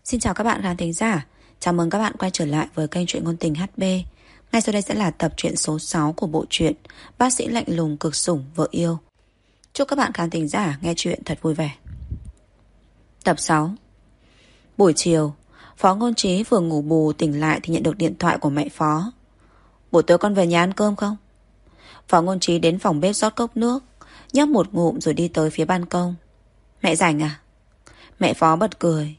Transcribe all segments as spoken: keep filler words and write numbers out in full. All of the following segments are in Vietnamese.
Xin chào các bạn khán thính giả. Chào mừng các bạn quay trở lại với kênh truyện ngôn tình hát bê. Ngay sau đây sẽ là tập truyện số sáu của bộ truyện Bác sĩ lạnh lùng cực sủng vợ yêu. Chúc các bạn khán thính giả nghe truyện thật vui vẻ. Tập sáu. Buổi chiều, Phó Ngôn Trí vừa ngủ bù tỉnh lại thì nhận được điện thoại của mẹ Phó. Buổi tối con về nhà ăn cơm không? Phó Ngôn Trí đến phòng bếp rót cốc nước, nhấp một ngụm rồi đi tới phía ban công. Mẹ rảnh à? Mẹ Phó bật cười.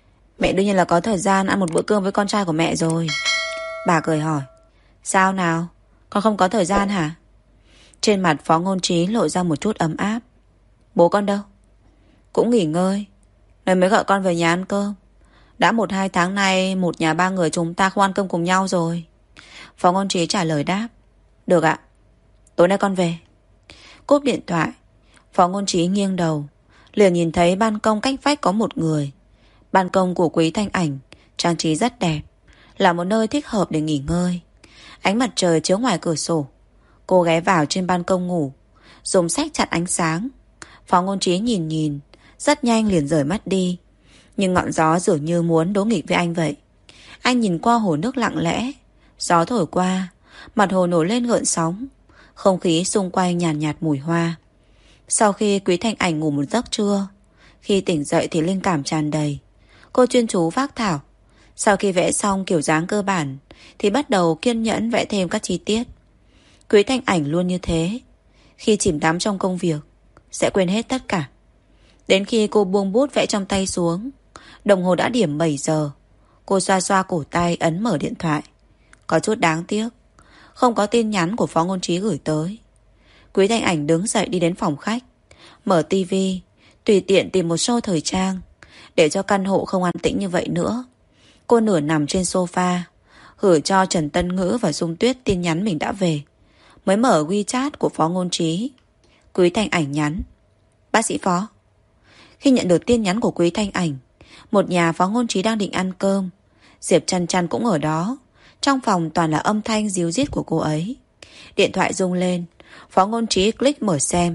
Mẹ đương nhiên là có thời gian ăn một bữa cơm với con trai của mẹ rồi. Bà cười hỏi. Sao nào? Con không có thời gian hả? Trên mặt Phó Ngôn Trí lộ ra một chút ấm áp. Bố con đâu? Cũng nghỉ ngơi nên mới gọi con về nhà ăn cơm. Đã một hai tháng nay một nhà ba người chúng ta không ăn cơm cùng nhau rồi. Phó Ngôn Trí trả lời đáp. Được ạ. Tối nay con về. Cúp điện thoại, Phó Ngôn Trí nghiêng đầu, liền nhìn thấy ban công cách vách có một người. Ban công của Quý Thanh Ảnh trang trí rất đẹp, là một nơi thích hợp để nghỉ ngơi. Ánh mặt trời chiếu ngoài cửa sổ. Cô ghé vào trên ban công ngủ, dùng sách chặn ánh sáng. Phó Ngôn Trí nhìn nhìn, rất nhanh liền rời mắt đi. Nhưng ngọn gió dường như muốn đối nghịch với anh vậy. Anh nhìn qua hồ nước lặng lẽ. Gió thổi qua, mặt hồ nổi lên gợn sóng. Không khí xung quanh nhàn nhạt, nhạt mùi hoa. Sau khi Quý Thanh Ảnh ngủ một giấc trưa, khi tỉnh dậy thì linh cảm tràn đầy. Cô chuyên chú phác thảo. Sau khi vẽ xong kiểu dáng cơ bản thì bắt đầu kiên nhẫn vẽ thêm các chi tiết. Quý Thanh Ảnh luôn như thế. Khi chìm đắm trong công việc sẽ quên hết tất cả. Đến khi cô buông bút vẽ trong tay xuống, đồng hồ đã điểm bảy giờ. Cô xoa xoa cổ tay ấn mở điện thoại. Có chút đáng tiếc, không có tin nhắn của Phó Ngôn Trí gửi tới. Quý Thanh Ảnh đứng dậy đi đến phòng khách, mở tivi, tùy tiện tìm một show thời trang, để cho căn hộ không an tĩnh như vậy nữa. Cô nửa nằm trên sofa, gửi cho Trần Tân Ngữ và Dung Tuyết tin nhắn mình đã về. Mới mở WeChat của Phó Ngôn Trí. Quý Thanh Ảnh nhắn. Bác sĩ Phó. Khi nhận được tin nhắn của Quý Thanh Ảnh, một nhà Phó Ngôn Trí đang định ăn cơm. Diệp Chăn Chăn cũng ở đó. Trong phòng toàn là âm thanh ríu rít của cô ấy. Điện thoại rung lên, Phó Ngôn Trí click mở xem.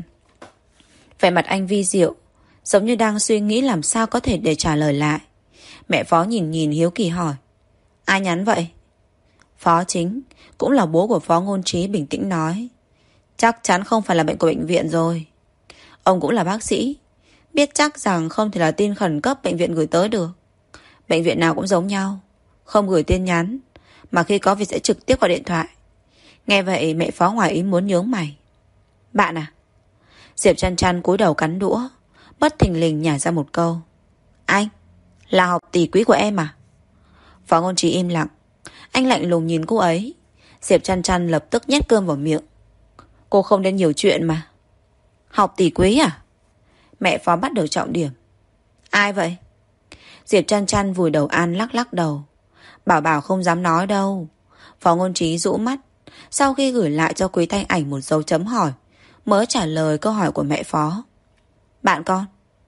Vẻ mặt anh vi diệu, giống như đang suy nghĩ làm sao có thể để trả lời lại. Mẹ Phó nhìn nhìn hiếu kỳ hỏi. Ai nhắn vậy? Phó Chính, cũng là bố của Phó Ngôn Trí, bình tĩnh nói. Chắc chắn không phải là bệnh của bệnh viện rồi. Ông cũng là bác sĩ, biết chắc rằng không thể là tin khẩn cấp bệnh viện gửi tới được. Bệnh viện nào cũng giống nhau, không gửi tin nhắn, mà khi có việc sẽ trực tiếp gọi điện thoại. Nghe vậy mẹ Phó ngoài ý muốn nhướng mày. Bạn à? Diệp Chăn Chăn cúi đầu cắn đũa, bất thình lình nhả ra một câu. Anh, là học tỷ Quý của em à? Phó Ngôn Trí im lặng. Anh lạnh lùng nhìn cô ấy. Diệp Chăn Chăn lập tức nhét cơm vào miệng. Cô không nên nhiều chuyện mà. Học tỷ Quý à? Mẹ Phó bắt được trọng điểm. Ai vậy? Diệp Chăn Chăn vùi đầu ăn lắc lắc đầu. Bảo bảo không dám nói đâu. Phó Ngôn Trí rũ mắt. Sau khi gửi lại cho Quý Thanh Ảnh một dấu chấm hỏi, mới trả lời câu hỏi của mẹ Phó. Bạn con.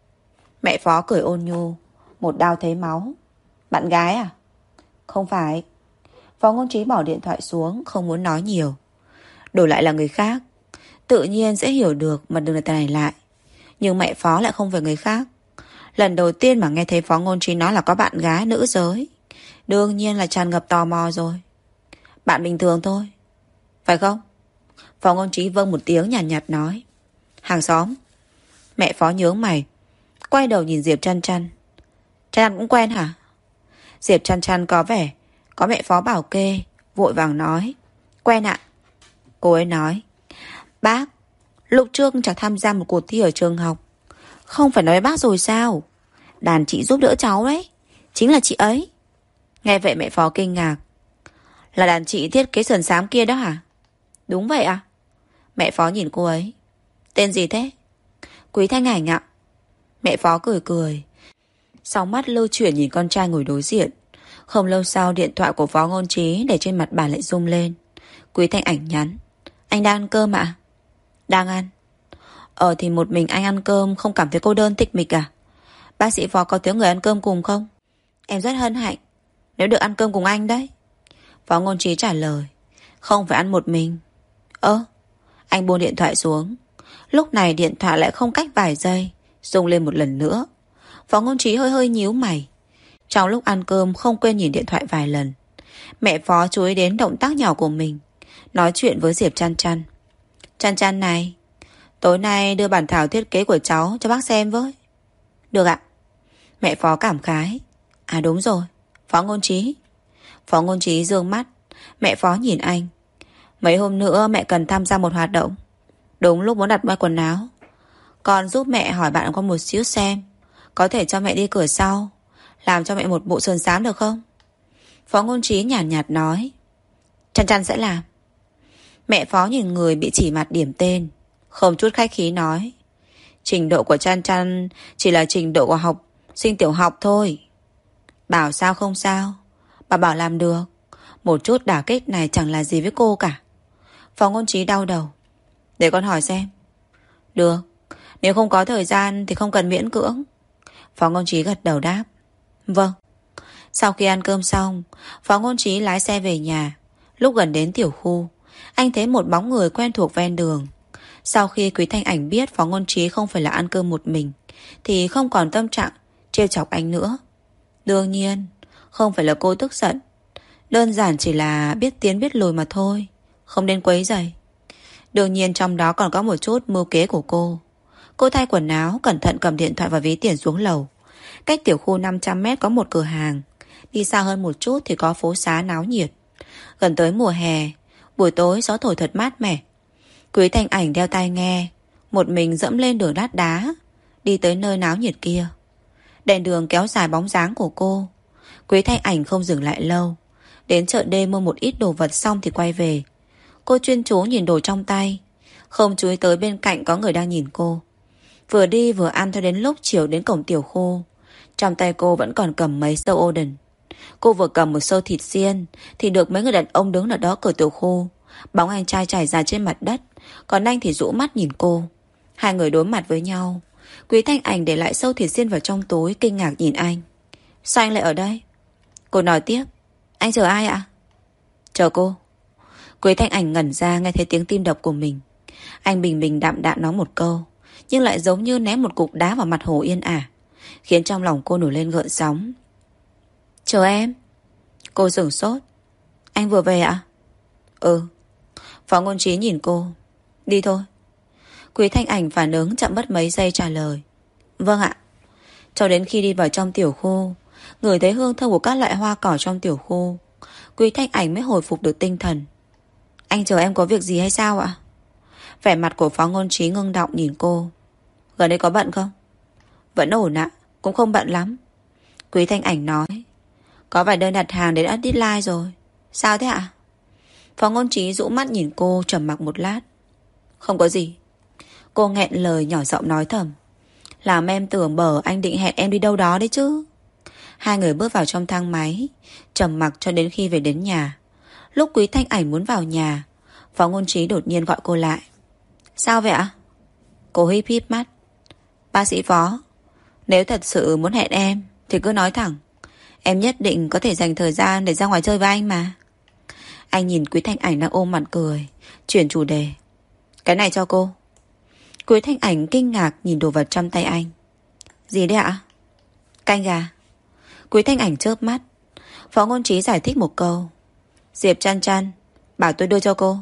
Mẹ Phó cười ôn nhu. Một đao thấy máu. Bạn gái à? Không phải. Phó Ngôn Trí bỏ điện thoại xuống, không muốn nói nhiều. Đổi lại là người khác, tự nhiên sẽ hiểu được mà đừng là tay này lại. Nhưng mẹ Phó lại không phải người khác. Lần đầu tiên mà nghe thấy Phó Ngôn Trí nói là có bạn gái nữ giới, đương nhiên là tràn ngập tò mò rồi. Bạn bình thường thôi, phải không? Phó Ngôn Trí vâng một tiếng nhàn nhạt, nhạt nói. Hàng xóm. Mẹ Phó nhướng mày, quay đầu nhìn Diệp Chăn Chăn. Chăn cũng quen hả? Diệp Chăn Chăn có vẻ có mẹ Phó bảo kê, vội vàng nói. Quen ạ. Cô ấy nói. Bác, lúc trước cháu tham gia một cuộc thi ở trường học. Không phải nói với bác rồi sao? Đàn chị giúp đỡ cháu đấy, chính là chị ấy. Nghe vậy mẹ Phó kinh ngạc. Là đàn chị thiết kế sườn xám kia đó hả? Đúng vậy à? Mẹ Phó nhìn cô ấy. Tên gì thế? Quý Thanh Ảnh ạ. Mẹ Phó cười cười, sau mắt lưu chuyển nhìn con trai ngồi đối diện. Không lâu sau điện thoại của Phó Ngôn Trí để trên mặt bà lại rung lên. Quý Thanh Ảnh nhắn. Anh đang ăn cơm ạ? Đang ăn. Ờ thì một mình anh ăn cơm không cảm thấy cô đơn tịch mịch à? Bác sĩ Phó có thiếu người ăn cơm cùng không? Em rất hân hạnh nếu được ăn cơm cùng anh đấy. Phó Ngôn Trí trả lời. Không phải ăn một mình. Ơ. Anh buông điện thoại xuống. Lúc này điện thoại lại không cách vài giây rung lên một lần nữa. Phó Ngôn Trí hơi hơi nhíu mày. Trong lúc ăn cơm không quên nhìn điện thoại vài lần. Mẹ Phó chú ý đến động tác nhỏ của mình, nói chuyện với Diệp Chăn Chăn. Chăn Chăn này, tối nay đưa bản thảo thiết kế của cháu cho bác xem với. Được ạ. Mẹ Phó cảm khái. À đúng rồi, Phó Ngôn Trí. Phó Ngôn Trí dương mắt. Mẹ Phó nhìn anh. Mấy hôm nữa mẹ cần tham gia một hoạt động. Đúng lúc muốn đặt may quần áo. Con giúp mẹ hỏi bạn con một xíu xem có thể cho mẹ đi cửa sau, làm cho mẹ một bộ sườn xám được không? Phó Ngôn Trí nhàn nhạt, nhạt nói. Chăn Chăn sẽ làm. Mẹ Phó nhìn người bị chỉ mặt điểm tên, không chút khách khí nói. Trình độ của Chăn Chăn chỉ là trình độ của học sinh tiểu học thôi. Bảo sao không sao, bà bảo làm được. Một chút đả kích này chẳng là gì với cô cả. Phó Ngôn Trí đau đầu. Để con hỏi xem. Được, nếu không có thời gian thì không cần miễn cưỡng. Phó Ngôn Trí gật đầu đáp. Vâng. Sau khi ăn cơm xong, Phó Ngôn Trí lái xe về nhà. Lúc gần đến tiểu khu, anh thấy một bóng người quen thuộc ven đường. Sau khi Quý Thanh Ảnh biết Phó Ngôn Trí không phải là ăn cơm một mình, thì không còn tâm trạng trêu chọc anh nữa. Đương nhiên, không phải là cô tức giận, đơn giản chỉ là biết tiến biết lùi mà thôi, không nên quấy rầy. Đương nhiên trong đó còn có một chút mưu kế của cô. Cô thay quần áo, cẩn thận cầm điện thoại và ví tiền xuống lầu. Cách tiểu khu năm trăm mét có một cửa hàng. Đi xa hơn một chút thì có phố xá náo nhiệt. Gần tới mùa hè, buổi tối gió thổi thật mát mẻ. Quý Thanh Ảnh đeo tai nghe, một mình dẫm lên đường lát đá, đi tới nơi náo nhiệt kia. Đèn đường kéo dài bóng dáng của cô. Quý Thanh Ảnh không dừng lại lâu. Đến chợ đêm mua một ít đồ vật xong thì quay về. Cô chuyên chú nhìn đồ trong tay, không chú ý tới bên cạnh có người đang nhìn cô. Vừa đi vừa ăn cho đến lúc chiều đến cổng tiểu khu. Trong tay cô vẫn còn cầm mấy sâu Oden. Cô vừa cầm một sâu thịt xiên thì được mấy người đàn ông đứng ở đó cửa tiểu khu. Bóng anh trai trải ra trên mặt đất, còn anh thì rũ mắt nhìn cô. Hai người đối mặt với nhau. Quý Thanh Ảnh để lại sâu thịt xiên vào trong túi, kinh ngạc nhìn anh. Sao anh lại ở đây? Cô nói tiếp. Anh chờ ai ạ? Chờ cô. Quý Thanh Ảnh ngẩn ra nghe thấy tiếng tim đập của mình. Anh bình bình đạm đạm nói một câu, nhưng lại giống như ném một cục đá vào mặt hồ yên ả, khiến trong lòng cô nổi lên gợn sóng. Chờ em. Cô sửng sốt. Anh vừa về ạ? Ừ. Phó Ngôn Trí nhìn cô. Đi thôi. Quý Thanh Ảnh phản ứng chậm mất mấy giây trả lời. Vâng ạ. Cho đến khi đi vào trong tiểu khu, ngửi thấy hương thơm của các loại hoa cỏ trong tiểu khu, Quý Thanh Ảnh mới hồi phục được tinh thần. Anh chờ em có việc gì hay sao ạ? Vẻ mặt của Phó Ngôn Trí ngưng động nhìn cô. Gần đây có bận không? Vẫn ổn ạ, cũng không bận lắm. Quý Thanh Ảnh nói. Có vài đơn đặt hàng đến deadline rồi. Sao thế ạ? Phó Ngôn Trí rũ mắt nhìn cô, trầm mặc một lát. Không có gì. Cô nghẹn lời nhỏ giọng nói thầm. Làm em tưởng bở anh định hẹn em đi đâu đó đấy chứ. Hai người bước vào trong thang máy, trầm mặc cho đến khi về đến nhà. Lúc Quý Thanh Ảnh muốn vào nhà, Phó Ngôn Trí đột nhiên gọi cô lại. Sao vậy ạ? Cô híp híp mắt. Bác sĩ Phó, nếu thật sự muốn hẹn em thì cứ nói thẳng. Em nhất định có thể dành thời gian để ra ngoài chơi với anh mà. Anh nhìn Quý Thanh Ảnh đang ôm mặt cười, chuyển chủ đề. Cái này cho cô. Quý Thanh Ảnh kinh ngạc nhìn đồ vật trong tay anh. Gì đấy ạ? Canh gà. Quý Thanh Ảnh chớp mắt. Phó Ngôn Trí giải thích một câu. Diệp Chăn Chăn bảo tôi đưa cho cô.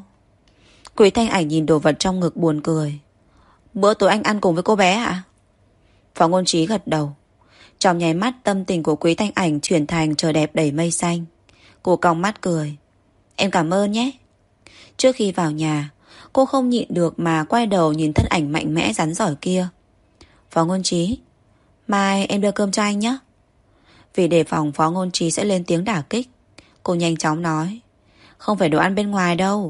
Quý Thanh Ảnh nhìn đồ vật trong ngực buồn cười. Bữa tối anh ăn cùng với cô bé ạ? Phó Ngôn Trí gật đầu. Trong nháy mắt tâm tình của Quý Thanh Ảnh chuyển thành trời đẹp đầy mây xanh. Cô cong mắt cười. Em cảm ơn nhé. Trước khi vào nhà, cô không nhịn được mà quay đầu nhìn thân ảnh mạnh mẽ rắn giỏi kia. Phó Ngôn Trí, mai em đưa cơm cho anh nhé. Vì đề phòng Phó Ngôn Trí sẽ lên tiếng đả kích, cô nhanh chóng nói. Không phải đồ ăn bên ngoài đâu.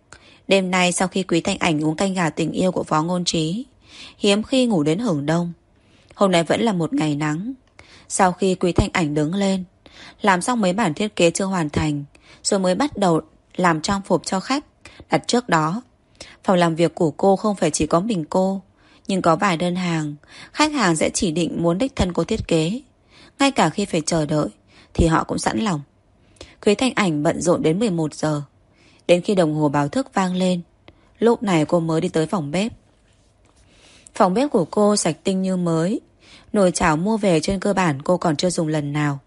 Đêm nay sau khi Quý Thanh Ảnh uống canh gà tình yêu của Phó Ngôn Trí, hiếm khi ngủ đến hưởng đông. Hôm nay vẫn là một ngày nắng. Sau khi Quý Thanh Ảnh đứng lên, làm xong mấy bản thiết kế chưa hoàn thành, rồi mới bắt đầu làm trang phục cho khách đặt trước đó. Phòng làm việc của cô không phải chỉ có mình cô, nhưng có vài đơn hàng khách hàng sẽ chỉ định muốn đích thân cô thiết kế. Ngay cả khi phải chờ đợi thì họ cũng sẵn lòng. Quý Thanh Ảnh bận rộn đến mười một giờ. Đến khi đồng hồ báo thức vang lên, lúc này cô mới đi tới phòng bếp. Phòng bếp của cô sạch tinh như mới. Nồi chảo mua về trên cơ bản cô còn chưa dùng lần nào.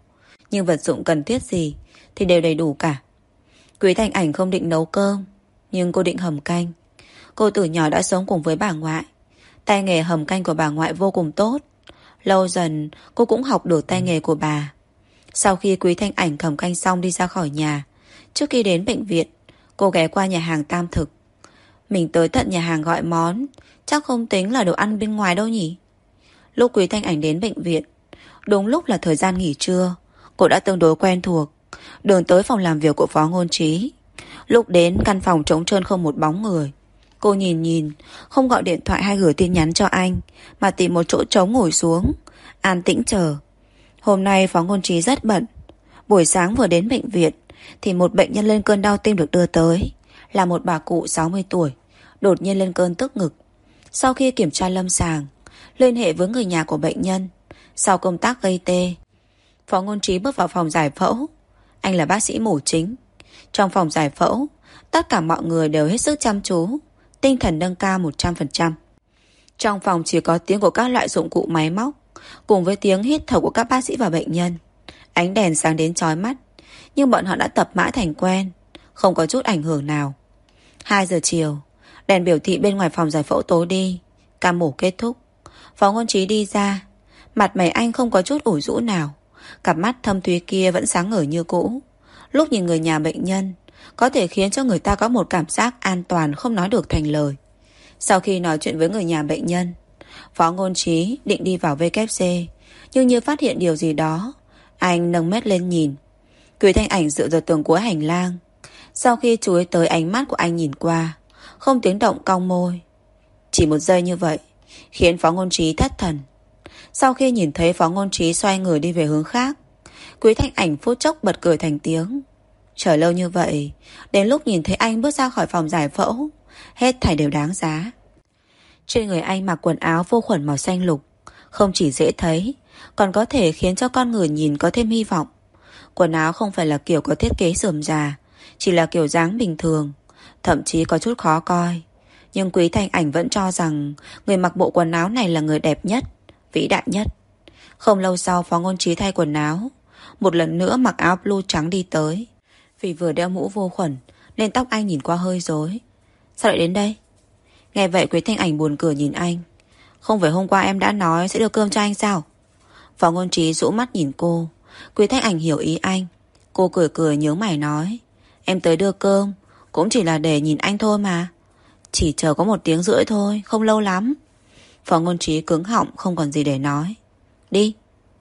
nhưng vật dụng cần thiết gì thì đều đầy đủ cả. Quý Thanh Ảnh không định nấu cơm, nhưng cô định hầm canh. Cô từ nhỏ đã sống cùng với bà ngoại. Tay nghề hầm canh của bà ngoại vô cùng tốt. Lâu dần cô cũng học được tay nghề của bà. Sau khi Quý Thanh Ảnh hầm canh xong đi ra khỏi nhà, trước khi đến bệnh viện, cô ghé qua nhà hàng Tam Thực. Mình tới tận nhà hàng gọi món, chắc không tính là đồ ăn bên ngoài đâu nhỉ. Lúc Quý Thanh Ảnh đến bệnh viện, đúng lúc là thời gian nghỉ trưa. Cô đã tương đối quen thuộc. Đường tới phòng làm việc của Phó Ngôn Trí. Lúc đến căn phòng trống trơn không một bóng người. Cô nhìn nhìn, không gọi điện thoại hay gửi tin nhắn cho anh, mà tìm một chỗ trống ngồi xuống, an tĩnh chờ. Hôm nay Phó Ngôn Trí rất bận. Buổi sáng vừa đến bệnh viện thì một bệnh nhân lên cơn đau tim được đưa tới. Là một bà cụ sáu mươi tuổi, đột nhiên lên cơn tức ngực. Sau khi kiểm tra lâm sàng, liên hệ với người nhà của bệnh nhân. Sau công tác gây tê, Phó Ngôn Trí bước vào phòng giải phẫu. Anh là bác sĩ mổ chính. Trong phòng giải phẫu, tất cả mọi người đều hết sức chăm chú, tinh thần nâng cao một trăm phần trăm. Trong phòng chỉ có tiếng của các loại dụng cụ máy móc, cùng với tiếng hít thở của các bác sĩ và bệnh nhân. Ánh đèn sáng đến chói mắt, nhưng bọn họ đã tập mãi thành quen, không có chút ảnh hưởng nào. Hai giờ chiều, đèn biểu thị bên ngoài phòng giải phẫu tối đi. Ca mổ kết thúc. Phó Ngôn Trí đi ra. Mặt mày anh không có chút ủ rũ nào. Cặp mắt thâm thúy kia vẫn sáng ngời như cũ. Lúc nhìn người nhà bệnh nhân, có thể khiến cho người ta có một cảm giác an toàn không nói được thành lời. Sau khi nói chuyện với người nhà bệnh nhân, Phó Ngôn Trí định đi vào vê kép xê, nhưng như phát hiện điều gì đó, anh nâng mét lên nhìn. Quý Thanh Ảnh dựa vào tường cuối hành lang. Sau khi chú ý tới ánh mắt của anh nhìn qua, không tiếng động cong môi. Chỉ một giây như vậy khiến Phó Ngôn Trí thất thần. Sau khi nhìn thấy Phó Ngôn Trí xoay người đi về hướng khác, Quý Thanh Ảnh phút chốc bật cười thành tiếng. Chờ lâu như vậy, đến lúc nhìn thấy anh bước ra khỏi phòng giải phẫu, hết thảy đều đáng giá. Trên người anh mặc quần áo vô khuẩn màu xanh lục, không chỉ dễ thấy, còn có thể khiến cho con người nhìn có thêm hy vọng. Quần áo không phải là kiểu có thiết kế rườm rà, chỉ là kiểu dáng bình thường, thậm chí có chút khó coi. Nhưng Quý Thanh Ảnh vẫn cho rằng người mặc bộ quần áo này là người đẹp nhất, vĩ đại nhất. Không lâu sau, Phó Ngôn Trí thay quần áo, một lần nữa mặc áo blue trắng đi tới. Vì vừa đeo mũ vô khuẩn nên tóc anh nhìn qua hơi rối. Sao lại đến đây? Nghe vậy Quý Thanh Ảnh buồn cười nhìn anh. Không phải hôm qua em đã nói sẽ đưa cơm cho anh sao? Phó Ngôn Trí rũ mắt nhìn cô. Quý Thanh Ảnh hiểu ý anh. Cô cười cười nhướng mày nói, em tới đưa cơm cũng chỉ là để nhìn anh thôi mà. Chỉ chờ có một tiếng rưỡi thôi, không lâu lắm. Phó Ngôn Trí cứng họng không còn gì để nói. Đi.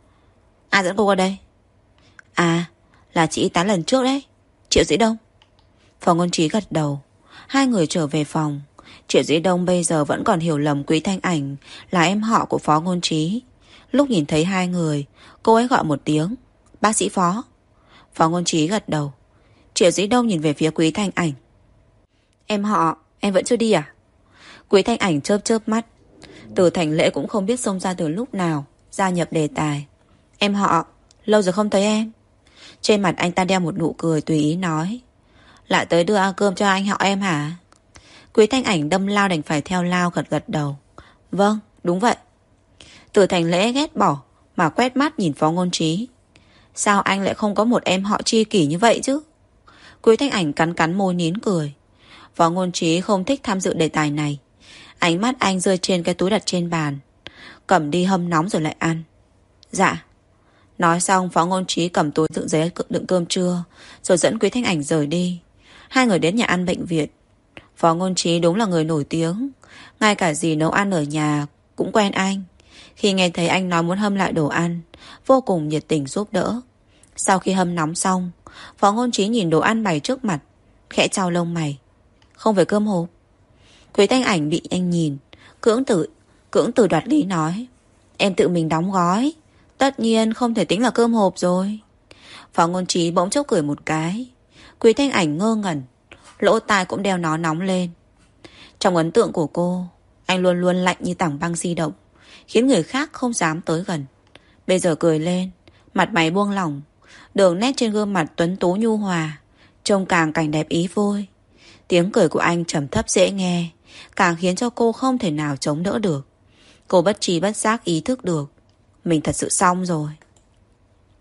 Ai dẫn cô qua đây? À, là chị y tá lần trước đấy, Triệu Dĩ Đông. Phó Ngôn Trí gật đầu. Hai người trở về phòng. Triệu Dĩ Đông bây giờ vẫn còn hiểu lầm Quý Thanh Ảnh là em họ của Phó Ngôn Trí. Lúc nhìn thấy hai người, cô ấy gọi một tiếng, bác sĩ Phó. Phó Ngôn Trí gật đầu. Triệu Dĩ Đông nhìn về phía Quý Thanh Ảnh. Em họ, em vẫn chưa đi à? Quý Thanh Ảnh chớp chớp mắt. Từ Thành Lễ cũng không biết xông ra từ lúc nào, gia nhập đề tài. Em họ, lâu rồi không thấy em. Trên mặt anh ta đeo một nụ cười tùy ý nói, lại tới đưa ăn cơm cho anh họ em hả? Quý Thanh Ảnh đâm lao đành phải theo lao, gật gật đầu. Vâng, đúng vậy. Từ Thành Lễ ghét bỏ mà quét mắt nhìn Phó Ngôn Trí. Sao anh lại không có một em họ tri kỷ như vậy chứ? Quý Thanh Ảnh cắn cắn môi nín cười. Phó Ngôn Trí không thích tham dự đề tài này. Ánh mắt anh rơi trên cái túi đặt trên bàn. Cầm đi hâm nóng rồi lại ăn. Dạ. Nói xong Phó Ngôn Trí cầm túi đựng giấy đựng cơm trưa, rồi dẫn Quý Thanh Ảnh rời đi. Hai người đến nhà ăn bệnh viện. Phó Ngôn Trí đúng là người nổi tiếng, ngay cả dì nấu ăn ở nhà cũng quen anh. Khi nghe thấy anh nói muốn hâm lại đồ ăn, vô cùng nhiệt tình giúp đỡ. Sau khi hâm nóng xong, Phó Ngôn Trí nhìn đồ ăn bày trước mặt, khẽ chau lông mày. Không phải cơm hộp? Quý Thanh Ảnh bị anh nhìn, cưỡng từ cưỡng từ đoạt lý nói, em tự mình đóng gói, tất nhiên không thể tính là cơm hộp rồi. Phó Ngôn Trí bỗng chốc cười một cái. Quý Thanh Ảnh ngơ ngẩn, lỗ tai cũng đeo nó nóng lên. Trong ấn tượng của cô, anh luôn luôn lạnh như tảng băng di động, khiến người khác không dám tới gần. Bây giờ cười lên, mặt mày buông lỏng, đường nét trên gương mặt tuấn tú nhu hòa, trông càng cảnh đẹp ý vui. Tiếng cười của anh trầm thấp dễ nghe, càng khiến cho cô không thể nào chống đỡ được. Cô bất trí bất giác ý thức được mình thật sự xong rồi.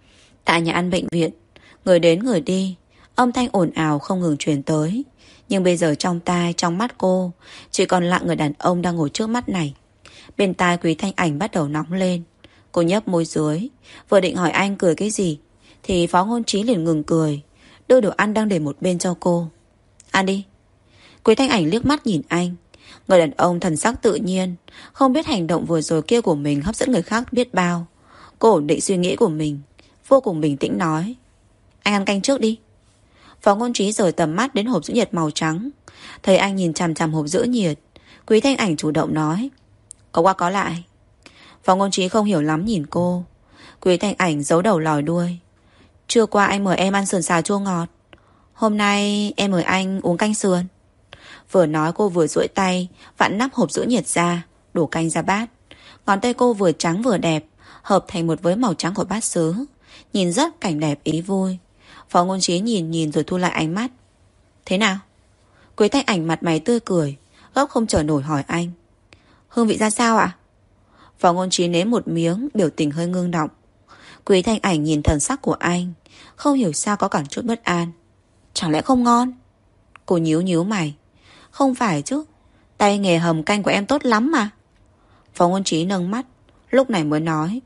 Tại nhà ăn bệnh viện, người đến người đi, âm thanh ồn ào không ngừng truyền tới. Nhưng bây giờ trong tai, trong mắt cô chỉ còn lại người đàn ông đang ngồi trước mắt này. Bên tai Quý Thanh Ảnh bắt đầu nóng lên. Cô nhấp môi dưới, vừa định hỏi anh cười cái gì thì Phó Ngôn Trí liền ngừng cười, đưa đồ ăn đang để một bên cho cô. Ăn đi. Quý Thanh Ảnh liếc mắt nhìn anh. Người đàn ông thần sắc tự nhiên, không biết hành động vừa rồi kia của mình hấp dẫn người khác biết bao. Cô ổn định suy nghĩ của mình, vô cùng bình tĩnh nói: Anh ăn canh trước đi. Phó Ngôn Trí rời tầm mắt đến hộp giữ nhiệt màu trắng. Thấy anh nhìn chằm chằm hộp giữ nhiệt, Quý Thanh Ảnh chủ động nói: Có qua có lại. Phó Ngôn Trí không hiểu lắm nhìn cô. Quý Thanh Ảnh giấu đầu lòi đuôi: Trưa qua anh mời em ăn sườn xào chua ngọt, hôm nay em mời anh uống canh sườn. Vừa nói cô vừa duỗi tay vặn nắp hộp giữ nhiệt ra, đổ canh ra bát. Ngón tay cô vừa trắng vừa đẹp, hợp thành một với màu trắng của bát sứ, nhìn rất cảnh đẹp ý vui. Phó Ngôn Trí nhìn nhìn rồi thu lại ánh mắt. Thế nào? Quý Thanh Ảnh mặt mày tươi cười, gấp không chờ nổi hỏi anh: Hương vị ra sao ạ? Phó Ngôn Trí nếm một miếng, biểu tình hơi ngưng động. Quý Thanh Ảnh nhìn thần sắc của anh, không hiểu sao có cảm chút bất an. Chẳng lẽ không ngon? Cô nhíu nhíu mày. Không phải chứ, tay nghề hầm canh của em tốt lắm mà. Phó Ngôn Trí nâng mắt, lúc này mới nói: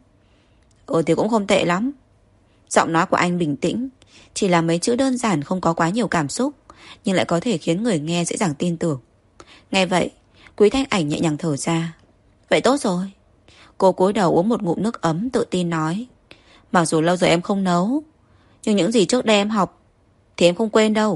Ừ thì cũng không tệ lắm. Giọng nói của anh bình tĩnh, chỉ là mấy chữ đơn giản, không có quá nhiều cảm xúc, nhưng lại có thể khiến người nghe dễ dàng tin tưởng. Nghe vậy, Quý Thanh Ảnh nhẹ nhàng thở ra. Vậy tốt rồi. Cô cúi đầu uống một ngụm nước ấm, tự tin nói: Mặc dù lâu rồi em không nấu, nhưng những gì trước đây em học thì em không quên đâu.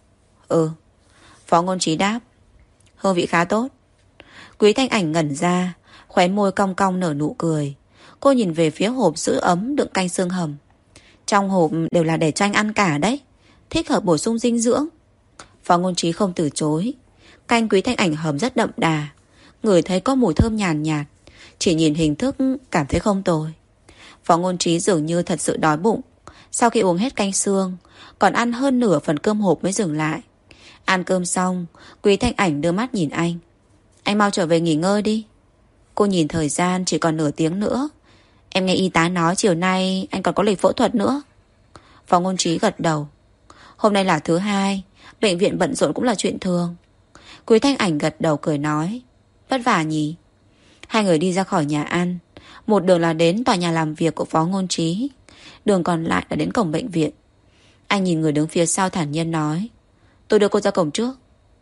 Ừ. Phó Ngôn Trí đáp. Hương vị khá tốt. Quý Thanh Ảnh ngẩn ra, khóe môi cong cong nở nụ cười. Cô nhìn về phía hộp giữ ấm đựng canh xương hầm. Trong hộp đều là để cho anh ăn cả đấy, thích hợp bổ sung dinh dưỡng. Phó Ngôn Trí không từ chối. Canh Quý Thanh Ảnh hầm rất đậm đà, ngửi thấy có mùi thơm nhàn nhạt, chỉ nhìn hình thức cảm thấy không tồi. Phó Ngôn Trí dường như thật sự đói bụng. Sau khi uống hết canh xương, còn ăn hơn nửa phần cơm hộp mới dừng lại. Ăn cơm xong, Quý Thanh Ảnh đưa mắt nhìn anh. Anh mau trở về nghỉ ngơi đi. Cô nhìn thời gian chỉ còn nửa tiếng nữa. Em nghe y tá nói chiều nay anh còn có lịch phẫu thuật nữa. Phó Ngôn Trí gật đầu. Hôm nay là thứ hai, bệnh viện bận rộn cũng là chuyện thường. Quý Thanh Ảnh gật đầu cười nói: Vất vả nhỉ. Hai người đi ra khỏi nhà ăn. Một đường là đến tòa nhà làm việc của Phó Ngôn Trí, đường còn lại là đến cổng bệnh viện. Anh nhìn người đứng phía sau thản nhiên nói: Tôi đưa cô ra cổng trước.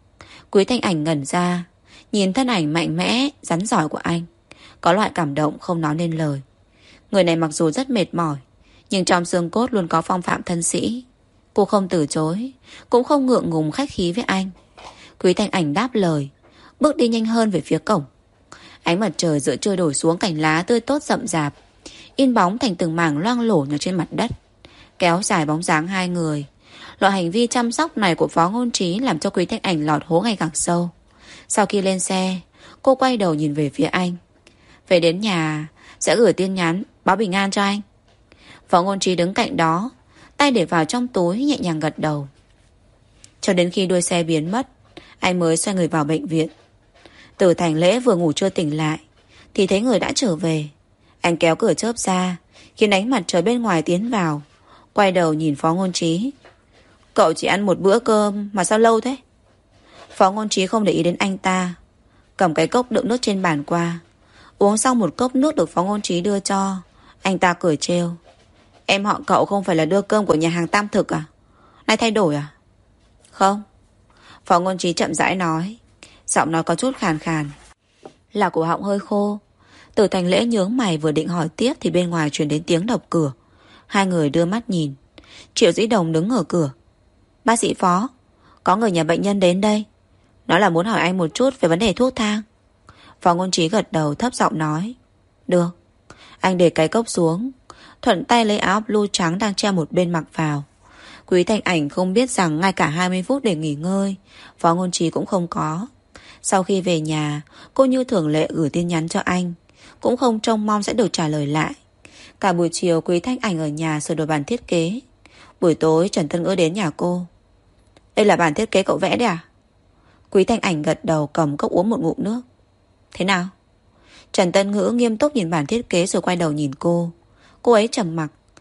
Quý Thanh Ảnh ngẩn ra, nhìn thân ảnh mạnh mẽ, rắn giỏi của anh, có loại cảm động không nói nên lời. Người này mặc dù rất mệt mỏi, nhưng trong xương cốt luôn có phong phạm thân sĩ. Cô không từ chối, cũng không ngượng ngùng khách khí với anh. Quý Thanh Ảnh đáp lời, bước đi nhanh hơn về phía cổng. Ánh mặt trời giữa trưa đổ xuống cành lá tươi tốt rậm rạp, in bóng thành từng mảng loang lổ nhỏ trên mặt đất, kéo dài bóng dáng hai người. Loại hành vi chăm sóc này của Phó Ngôn Trí làm cho Quý Thanh Ảnh lọt hố ngày càng sâu. Sau khi lên xe, cô quay đầu nhìn về phía anh. Về đến nhà sẽ gửi tin nhắn báo bình an cho anh. Phó Ngôn Trí đứng cạnh đó, tay để vào trong túi, nhẹ nhàng gật đầu. Cho đến khi đuôi xe biến mất, anh mới xoay người vào bệnh viện. Từ Thành Lễ vừa ngủ chưa tỉnh lại thì thấy người đã trở về. Anh kéo cửa chớp ra, khiến ánh mặt trời bên ngoài tiến vào. Quay đầu nhìn Phó Ngôn Trí. Cậu chỉ ăn một bữa cơm mà sao lâu thế? Phó Ngôn Trí không để ý đến anh ta, cầm cái cốc đựng nước trên bàn qua. Uống xong một cốc nước được Phó Ngôn Trí đưa cho, anh ta cười trêu: Em họ cậu không phải là đưa cơm của nhà hàng Tam Thực à? Nay thay đổi à? Không. Phó Ngôn Trí chậm rãi nói, giọng nói có chút khàn khàn, là cổ họng hơi khô. Từ Thành Lễ nhướng mày vừa định hỏi tiếp thì bên ngoài truyền đến tiếng đập cửa. Hai người đưa mắt nhìn. Triệu Dĩ Đồng đứng ở cửa. Bác sĩ Phó, có người nhà bệnh nhân đến đây, nói là muốn hỏi anh một chút về vấn đề thuốc thang. Phó Ngôn Trí gật đầu thấp giọng nói: Được. Anh để cái cốc xuống, thuận tay lấy áo blue trắng đang treo một bên mặc vào. Quý Thanh Ảnh không biết rằng ngay cả hai mươi phút để nghỉ ngơi Phó Ngôn Trí cũng không có. Sau khi về nhà, cô như thường lệ gửi tin nhắn cho anh, cũng không trông mong sẽ được trả lời lại. Cả buổi chiều Quý Thanh Ảnh ở nhà sửa đổi bản thiết kế. Buổi tối Trần Tân Ngữ đến nhà cô. Đây là bản thiết kế cậu vẽ đấy à? Quý Thanh Ảnh gật đầu, cầm cốc uống một ngụm nước. Thế nào? Trần Tân Ngữ nghiêm túc nhìn bản thiết kế rồi quay đầu nhìn cô. Cô ấy trầm mặc,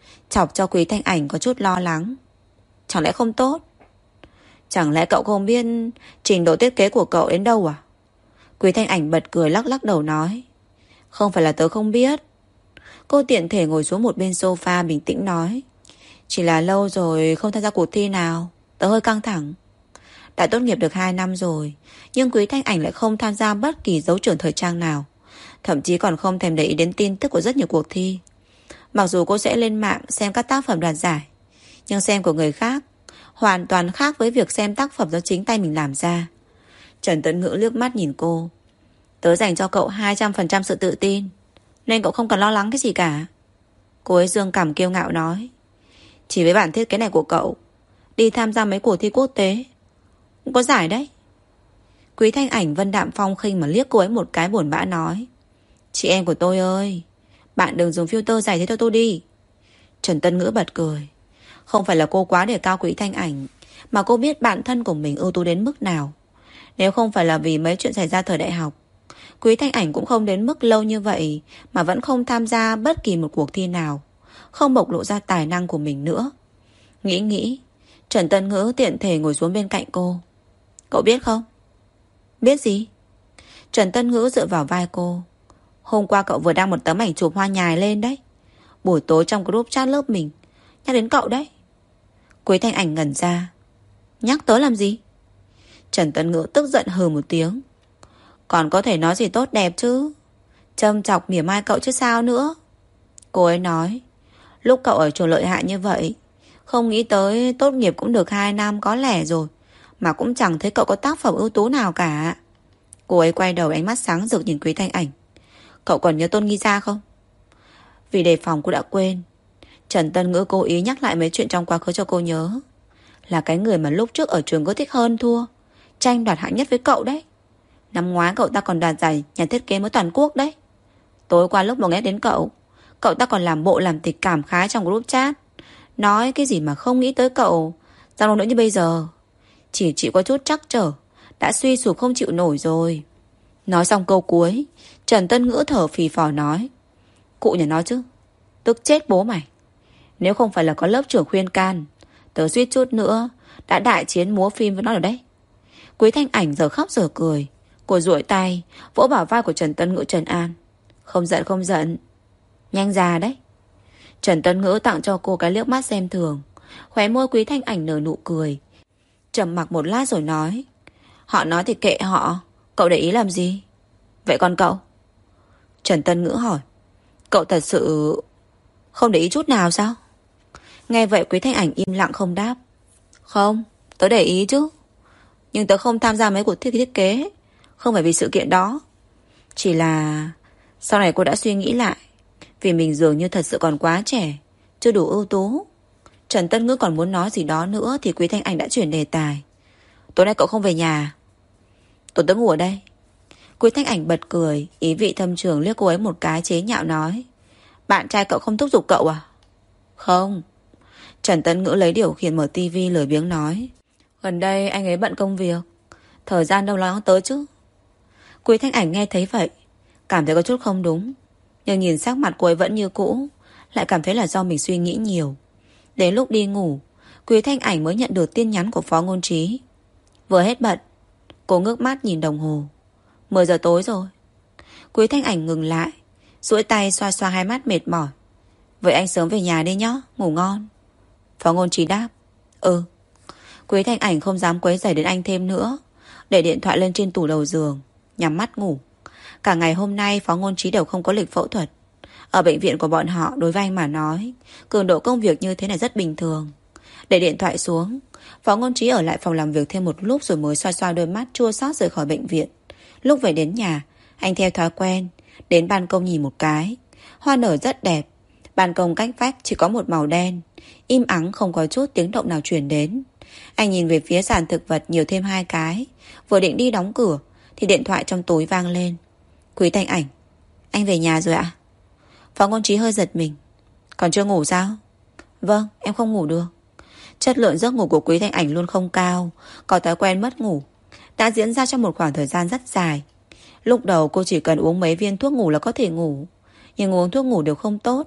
chọc cho Quý Thanh Ảnh có chút lo lắng. Chẳng lẽ không tốt? Chẳng lẽ cậu không biết trình độ thiết kế của cậu đến đâu à? Quý Thanh Ảnh bật cười lắc lắc đầu nói. Không phải là tớ không biết. Cô tiện thể ngồi xuống một bên sofa bình tĩnh nói. Chỉ là lâu rồi không tham gia cuộc thi nào, tớ hơi căng thẳng. Đã tốt nghiệp được hai năm rồi, nhưng Quý Thanh Ảnh lại không tham gia bất kỳ dấu trưởng thời trang nào, thậm chí còn không thèm để ý đến tin tức của rất nhiều cuộc thi. Mặc dù cô sẽ lên mạng xem các tác phẩm đoạt giải, nhưng xem của người khác hoàn toàn khác với việc xem tác phẩm do chính tay mình làm ra. Trần Tấn Ngữ liếc mắt nhìn cô. Tớ dành cho cậu hai trăm phần trăm sự tự tin, nên cậu không cần lo lắng cái gì cả. Cô ấy dương cằm kiêu ngạo nói. Chỉ với bản thiết kế này của cậu, đi tham gia mấy cuộc thi quốc tế cũng có giải đấy. Quý Thanh Ảnh vân đạm phong khinh mà liếc cô ấy một cái buồn bã nói. Chị em của tôi ơi, bạn đừng dùng filter dày thế cho tôi đi. Trần Tân Ngữ bật cười. Không phải là cô quá đề cao Quý Thanh Ảnh, mà cô biết bản thân của mình ưu tú đến mức nào. Nếu không phải là vì mấy chuyện xảy ra thời đại học, Quý Thanh Ảnh cũng không đến mức lâu như vậy mà vẫn không tham gia bất kỳ một cuộc thi nào, không bộc lộ ra tài năng của mình nữa. Nghĩ nghĩ, Trần Tân Ngữ tiện thể ngồi xuống bên cạnh cô. Cậu biết không? Biết gì? Trần Tân Ngữ dựa vào vai cô. Hôm qua cậu vừa đăng một tấm ảnh chụp hoa nhài lên đấy. Buổi tối trong group chat lớp mình nhắc đến cậu đấy. Quý Thanh Ảnh ngẩn ra. Nhắc tớ làm gì? Trần Tân Ngữ tức giận hừ một tiếng. Còn có thể nói gì tốt đẹp chứ, châm chọc mỉa mai cậu chứ sao nữa. Cô ấy nói. Lúc cậu ở trường lợi hại như vậy, không nghĩ tới tốt nghiệp cũng được hai năm có lẻ rồi, mà cũng chẳng thấy cậu có tác phẩm ưu tú nào cả. Cô ấy quay đầu ánh mắt sáng rực nhìn Quý Thanh Ảnh. Cậu còn nhớ Tôn Nghi Gia không? Vì đề phòng cô đã quên, Trần Tân Ngữ cố ý nhắc lại mấy chuyện trong quá khứ cho cô nhớ. Là cái người mà lúc trước ở trường có thích hơn thua, tranh đoạt hạng nhất với cậu đấy. Năm ngoái cậu ta còn đoạt giải nhà thiết kế mới toàn quốc đấy. Tối qua lúc mà nghe đến cậu, cậu ta còn làm bộ làm tịch cảm khái trong group chat, nói cái gì mà không nghĩ tới cậu giao long nữa như bây giờ. Chỉ chịu có chút trắc trở đã suy sụp không chịu nổi rồi. Nói xong câu cuối, Trần Tân Ngữ thở phì phò nói. Cụ nhà nó chứ, tức chết bố mày. Nếu không phải là có lớp trưởng khuyên can, tớ suýt chút nữa đã đại chiến múa phim với nó rồi đấy. Quý Thanh Ảnh giờ khóc giờ cười. Cô duỗi tay vỗ bảo vai của Trần Tân Ngữ trấn an. Không giận không giận, nhanh già đấy. Trần Tân Ngữ tặng cho cô cái liếc mắt xem thường. Khóe môi Quý Thanh Ảnh nở nụ cười, trầm mặc một lát rồi nói. Họ nói thì kệ họ, cậu để ý làm gì? Vậy còn cậu? Trần Tân Ngữ hỏi. Cậu thật sự không để ý chút nào sao? Nghe vậy Quý Thanh Ảnh im lặng không đáp. Không, tớ để ý chứ, nhưng tớ không tham gia mấy cuộc thi thiết kế, không phải vì sự kiện đó. Chỉ là sau này cô đã suy nghĩ lại, vì mình dường như thật sự còn quá trẻ, chưa đủ ưu tú. Trần Tân Ngữ còn muốn nói gì đó nữa thì Quý Thanh Ảnh đã chuyển đề tài. Tối nay cậu không về nhà? Tối tớ ngủ ở đây. Quý Thanh Ảnh bật cười, ý vị thâm trường liếc cô ấy một cái chế nhạo nói. Bạn trai cậu không thúc giục cậu à? Không. Trần Tân Ngữ lấy điều khiển mở tivi lười biếng nói. Gần đây anh ấy bận công việc, thời gian đâu lo tới chứ. Quý Thanh Ảnh nghe thấy vậy, cảm thấy có chút không đúng, nhưng nhìn sắc mặt cô ấy vẫn như cũ, lại cảm thấy là do mình suy nghĩ nhiều. Đến lúc đi ngủ, Quý Thanh Ảnh mới nhận được tin nhắn của Phó Ngôn Trí. Vừa hết bận, cô ngước mắt nhìn đồng hồ. mười giờ tối rồi. Quý Thanh Ảnh ngừng lại, duỗi tay xoa xoa hai mắt mệt mỏi. Vậy anh sớm về nhà đi nhé, ngủ ngon. Phó Ngôn Trí đáp. Ừ. Quý Thanh Ảnh không dám quấy rầy đến anh thêm nữa, để điện thoại lên trên tủ đầu giường, nhắm mắt ngủ. Cả ngày hôm nay Phó Ngôn Trí đều không có lịch phẫu thuật. Ở bệnh viện của bọn họ, đối với anh mà nói, cường độ công việc như thế này rất bình thường. Để điện thoại xuống, Phó Ngôn Trí ở lại phòng làm việc thêm một lúc rồi mới xoa xoa đôi mắt chua xót rời khỏi bệnh viện. Lúc về đến nhà, anh theo thói quen đến ban công nhìn một cái. Hoa nở rất đẹp. Ban công cách vách chỉ có một màu đen, im ắng không có chút tiếng động nào truyền đến. Anh nhìn về phía sàn thực vật nhiều thêm hai cái, vừa định đi đóng cửa thì điện thoại trong túi vang lên. Quý Thanh Ảnh. Anh về nhà rồi ạ? Phó Ngôn Trí hơi giật mình. Còn chưa ngủ sao? Vâng, em không ngủ được. Chất lượng giấc ngủ của Quý Thanh Ảnh luôn không cao, có thói quen mất ngủ đã diễn ra trong một khoảng thời gian rất dài. Lúc đầu cô chỉ cần uống mấy viên thuốc ngủ là có thể ngủ, nhưng uống thuốc ngủ đều không tốt.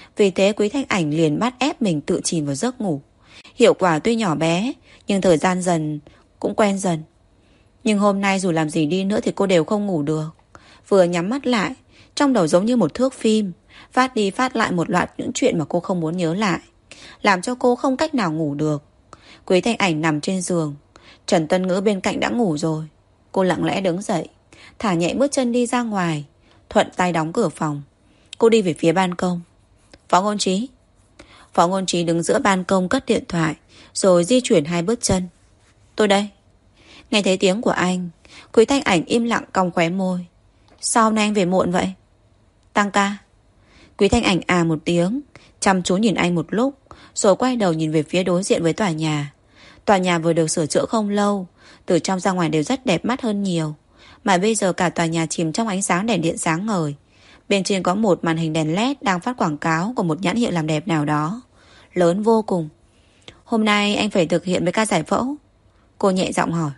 Vì thế Quý Thanh Ảnh liền bắt ép mình tự chìm vào giấc ngủ. Hiệu quả tuy nhỏ bé, nhưng thời gian dần cũng quen dần. Nhưng hôm nay dù làm gì đi nữa thì cô đều không ngủ được. Vừa nhắm mắt lại, trong đầu giống như một thước phim, phát đi phát lại một loạt những chuyện mà cô không muốn nhớ lại, làm cho cô không cách nào ngủ được. Quý Thanh Ảnh nằm trên giường, Trần Tân Ngữ bên cạnh đã ngủ rồi. Cô lặng lẽ đứng dậy, thả nhẹ bước chân đi ra ngoài, thuận tay đóng cửa phòng. Cô đi về phía ban công. Phó Ngôn Trí. Phó Ngôn Trí đứng giữa ban công cất điện thoại, rồi di chuyển hai bước chân. Tôi đây. Nghe thấy tiếng của anh, Quý Thanh Ảnh im lặng cong khóe môi. Sao hôm nay anh về muộn vậy? Tăng ca. Quý Thanh Ảnh à một tiếng, chăm chú nhìn anh một lúc, rồi quay đầu nhìn về phía đối diện với tòa nhà. Tòa nhà vừa được sửa chữa không lâu, từ trong ra ngoài đều rất đẹp mắt hơn nhiều. Mà bây giờ cả tòa nhà chìm trong ánh sáng đèn điện sáng ngời. Bên trên có một màn hình đèn led đang phát quảng cáo của một nhãn hiệu làm đẹp nào đó, lớn vô cùng. Hôm nay anh phải thực hiện với ca giải phẫu. Cô nhẹ giọng hỏi.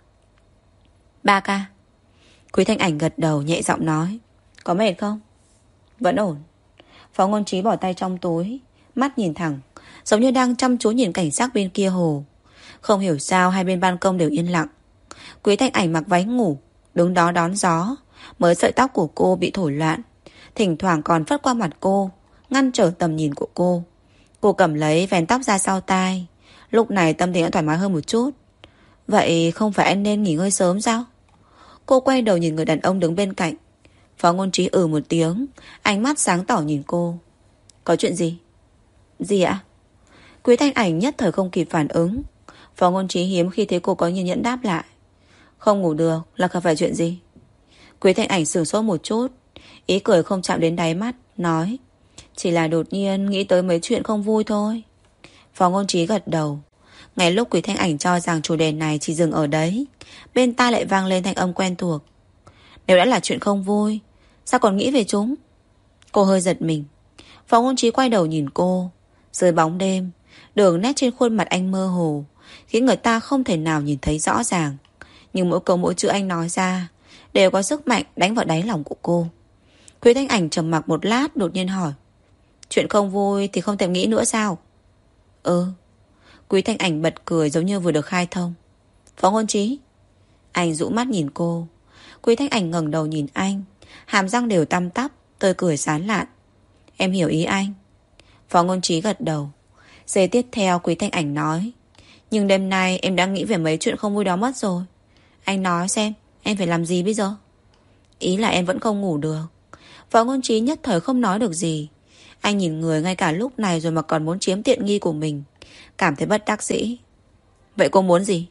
Ba ca. Quý Thanh Ảnh gật đầu nhẹ giọng nói. Có mệt không? Vẫn ổn. Phó Ngôn Trí bỏ tay trong túi, mắt nhìn thẳng, giống như đang chăm chú nhìn cảnh sắc bên kia hồ. Không hiểu sao hai bên ban công đều yên lặng. Quý Thanh Ảnh mặc váy ngủ, đứng đó đón gió. Mới sợi tóc của cô bị thổi loạn, thỉnh thoảng còn phất qua mặt cô, ngăn trở tầm nhìn của cô. Cô cầm lấy vén tóc ra sau tai. Lúc này tâm tình đã thoải mái hơn một chút. Vậy không phải anh nên nghỉ ngơi sớm sao? Cô quay đầu nhìn người đàn ông đứng bên cạnh. Phó Ngôn Trí ừ một tiếng, ánh mắt sáng tỏ nhìn cô. Có chuyện gì? Gì ạ? Quý Thanh Ảnh nhất thời không kịp phản ứng. Phó Ngôn Trí hiếm khi thấy cô có nhiên nhẫn đáp lại. Không ngủ được là gặp phải chuyện gì? Quý Thanh Ảnh sửng sốt một chút, ý cười không chạm đến đáy mắt, nói. Chỉ là đột nhiên nghĩ tới mấy chuyện không vui thôi. Phó Ngôn Trí gật đầu. Ngay lúc Quý Thanh Ảnh cho rằng chủ đề này chỉ dừng ở đấy, bên tai lại vang lên thanh âm quen thuộc. Nếu đã là chuyện không vui, sao còn nghĩ về chúng? Cô hơi giật mình. Phó Ngôn Trí quay đầu nhìn cô. Dưới bóng đêm, đường nét trên khuôn mặt anh mơ hồ, khiến người ta không thể nào nhìn thấy rõ ràng. Nhưng mỗi câu mỗi chữ anh nói ra đều có sức mạnh đánh vào đáy lòng của cô. Quý Thanh Ảnh trầm mặc một lát, đột nhiên hỏi. Chuyện không vui thì không thèm nghĩ nữa sao? Ừ. Quý Thanh Ảnh bật cười giống như vừa được khai thông. Phó Ngôn Trí. Anh dụ mắt nhìn cô. Quý Thanh Ảnh ngẩng đầu nhìn anh, hàm răng đều tăm tắp, tươi cười sán lạn. Em hiểu ý anh. Phó Ngôn Trí gật đầu. Giây tiếp theo Quý Thanh Ảnh nói. Nhưng đêm nay em đã nghĩ về mấy chuyện không vui đó mất rồi. Anh nói xem em phải làm gì bây giờ? Ý là em vẫn không ngủ được. Phó Ngôn Trí nhất thời không nói được gì. Anh nhìn người ngay cả lúc này rồi mà còn muốn chiếm tiện nghi của mình, cảm thấy bất đắc dĩ. Vậy cô muốn gì?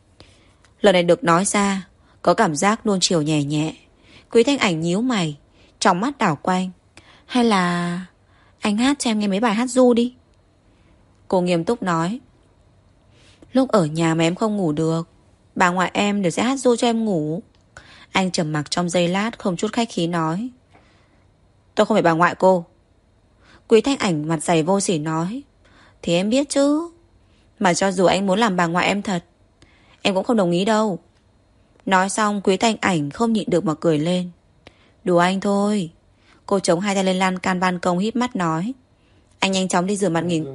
Lần này được nói ra, có cảm giác nuông chiều nhẹ nhẹ. Quý Thanh Ảnh nhíu mày, trong mắt đảo quanh. Hay là anh hát cho em nghe mấy bài hát ru đi. Cô nghiêm túc nói. Lúc ở nhà mà em không ngủ được, bà ngoại em đều sẽ hát ru cho em ngủ. Anh trầm mặc trong giây lát, không chút khách khí nói. Tôi không phải bà ngoại cô. Quý Thanh Ảnh mặt dày vô sỉ nói. Thì em biết chứ. Mà cho dù anh muốn làm bà ngoại em thật, em cũng không đồng ý đâu. Nói xong Quý Thanh Ảnh không nhịn được mà cười lên. Đùa anh thôi. Cô chống hai tay lên lan can ban công híp mắt nói. Anh nhanh chóng đi rửa mặt nghỉ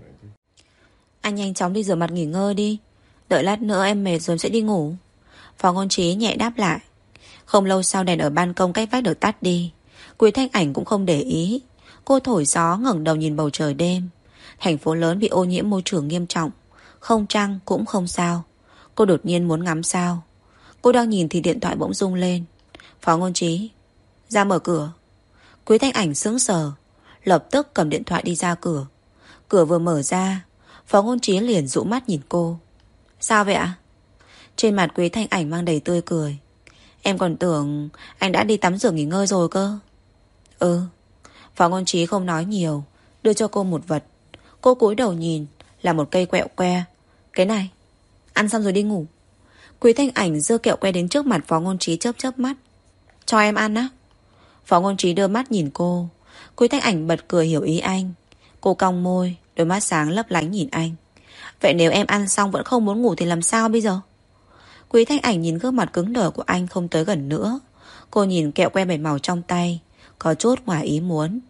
Anh nhanh chóng đi rửa mặt nghỉ ngơi đi. Đợi lát nữa em mệt rồi sẽ đi ngủ. Phó Ngôn Trí nhẹ đáp lại. Không lâu sau đèn ở ban công cách vách được tắt đi. Quý Thanh Ảnh cũng không để ý. Cô thổi gió ngẩng đầu nhìn bầu trời đêm. Thành phố lớn bị ô nhiễm môi trường nghiêm trọng, không trăng cũng không sao. Cô đột nhiên muốn ngắm sao. Cô đang nhìn thì điện thoại bỗng rung lên. Phó Ngôn Trí. Ra mở cửa. Quý Thanh Ảnh sững sờ, lập tức cầm điện thoại đi ra cửa. Cửa vừa mở ra, Phó Ngôn Trí liền dụ mắt nhìn cô. Sao vậy ạ? Trên mặt Quý Thanh Ảnh mang đầy tươi cười. Em còn tưởng anh đã đi tắm rửa nghỉ ngơi rồi cơ. Ừ. Phó Ngôn Trí không nói nhiều, đưa cho cô một vật. Cô cúi đầu nhìn, là một cây kẹo que. Cái này, ăn xong rồi đi ngủ. Quý Thanh Ảnh giơ kẹo que đến trước mặt Phó Ngôn Trí, chớp chớp mắt. Cho em ăn á? Phó Ngôn Trí đưa mắt nhìn cô. Quý Thanh Ảnh bật cười hiểu ý anh. Cô cong môi, đôi mắt sáng lấp lánh nhìn anh. Vậy nếu em ăn xong vẫn không muốn ngủ thì làm sao bây giờ? Quý Thanh Ảnh nhìn gương mặt cứng đờ của anh không tới gần nữa. Cô nhìn kẹo que bảy màu trong tay, có chút ngoài ý muốn.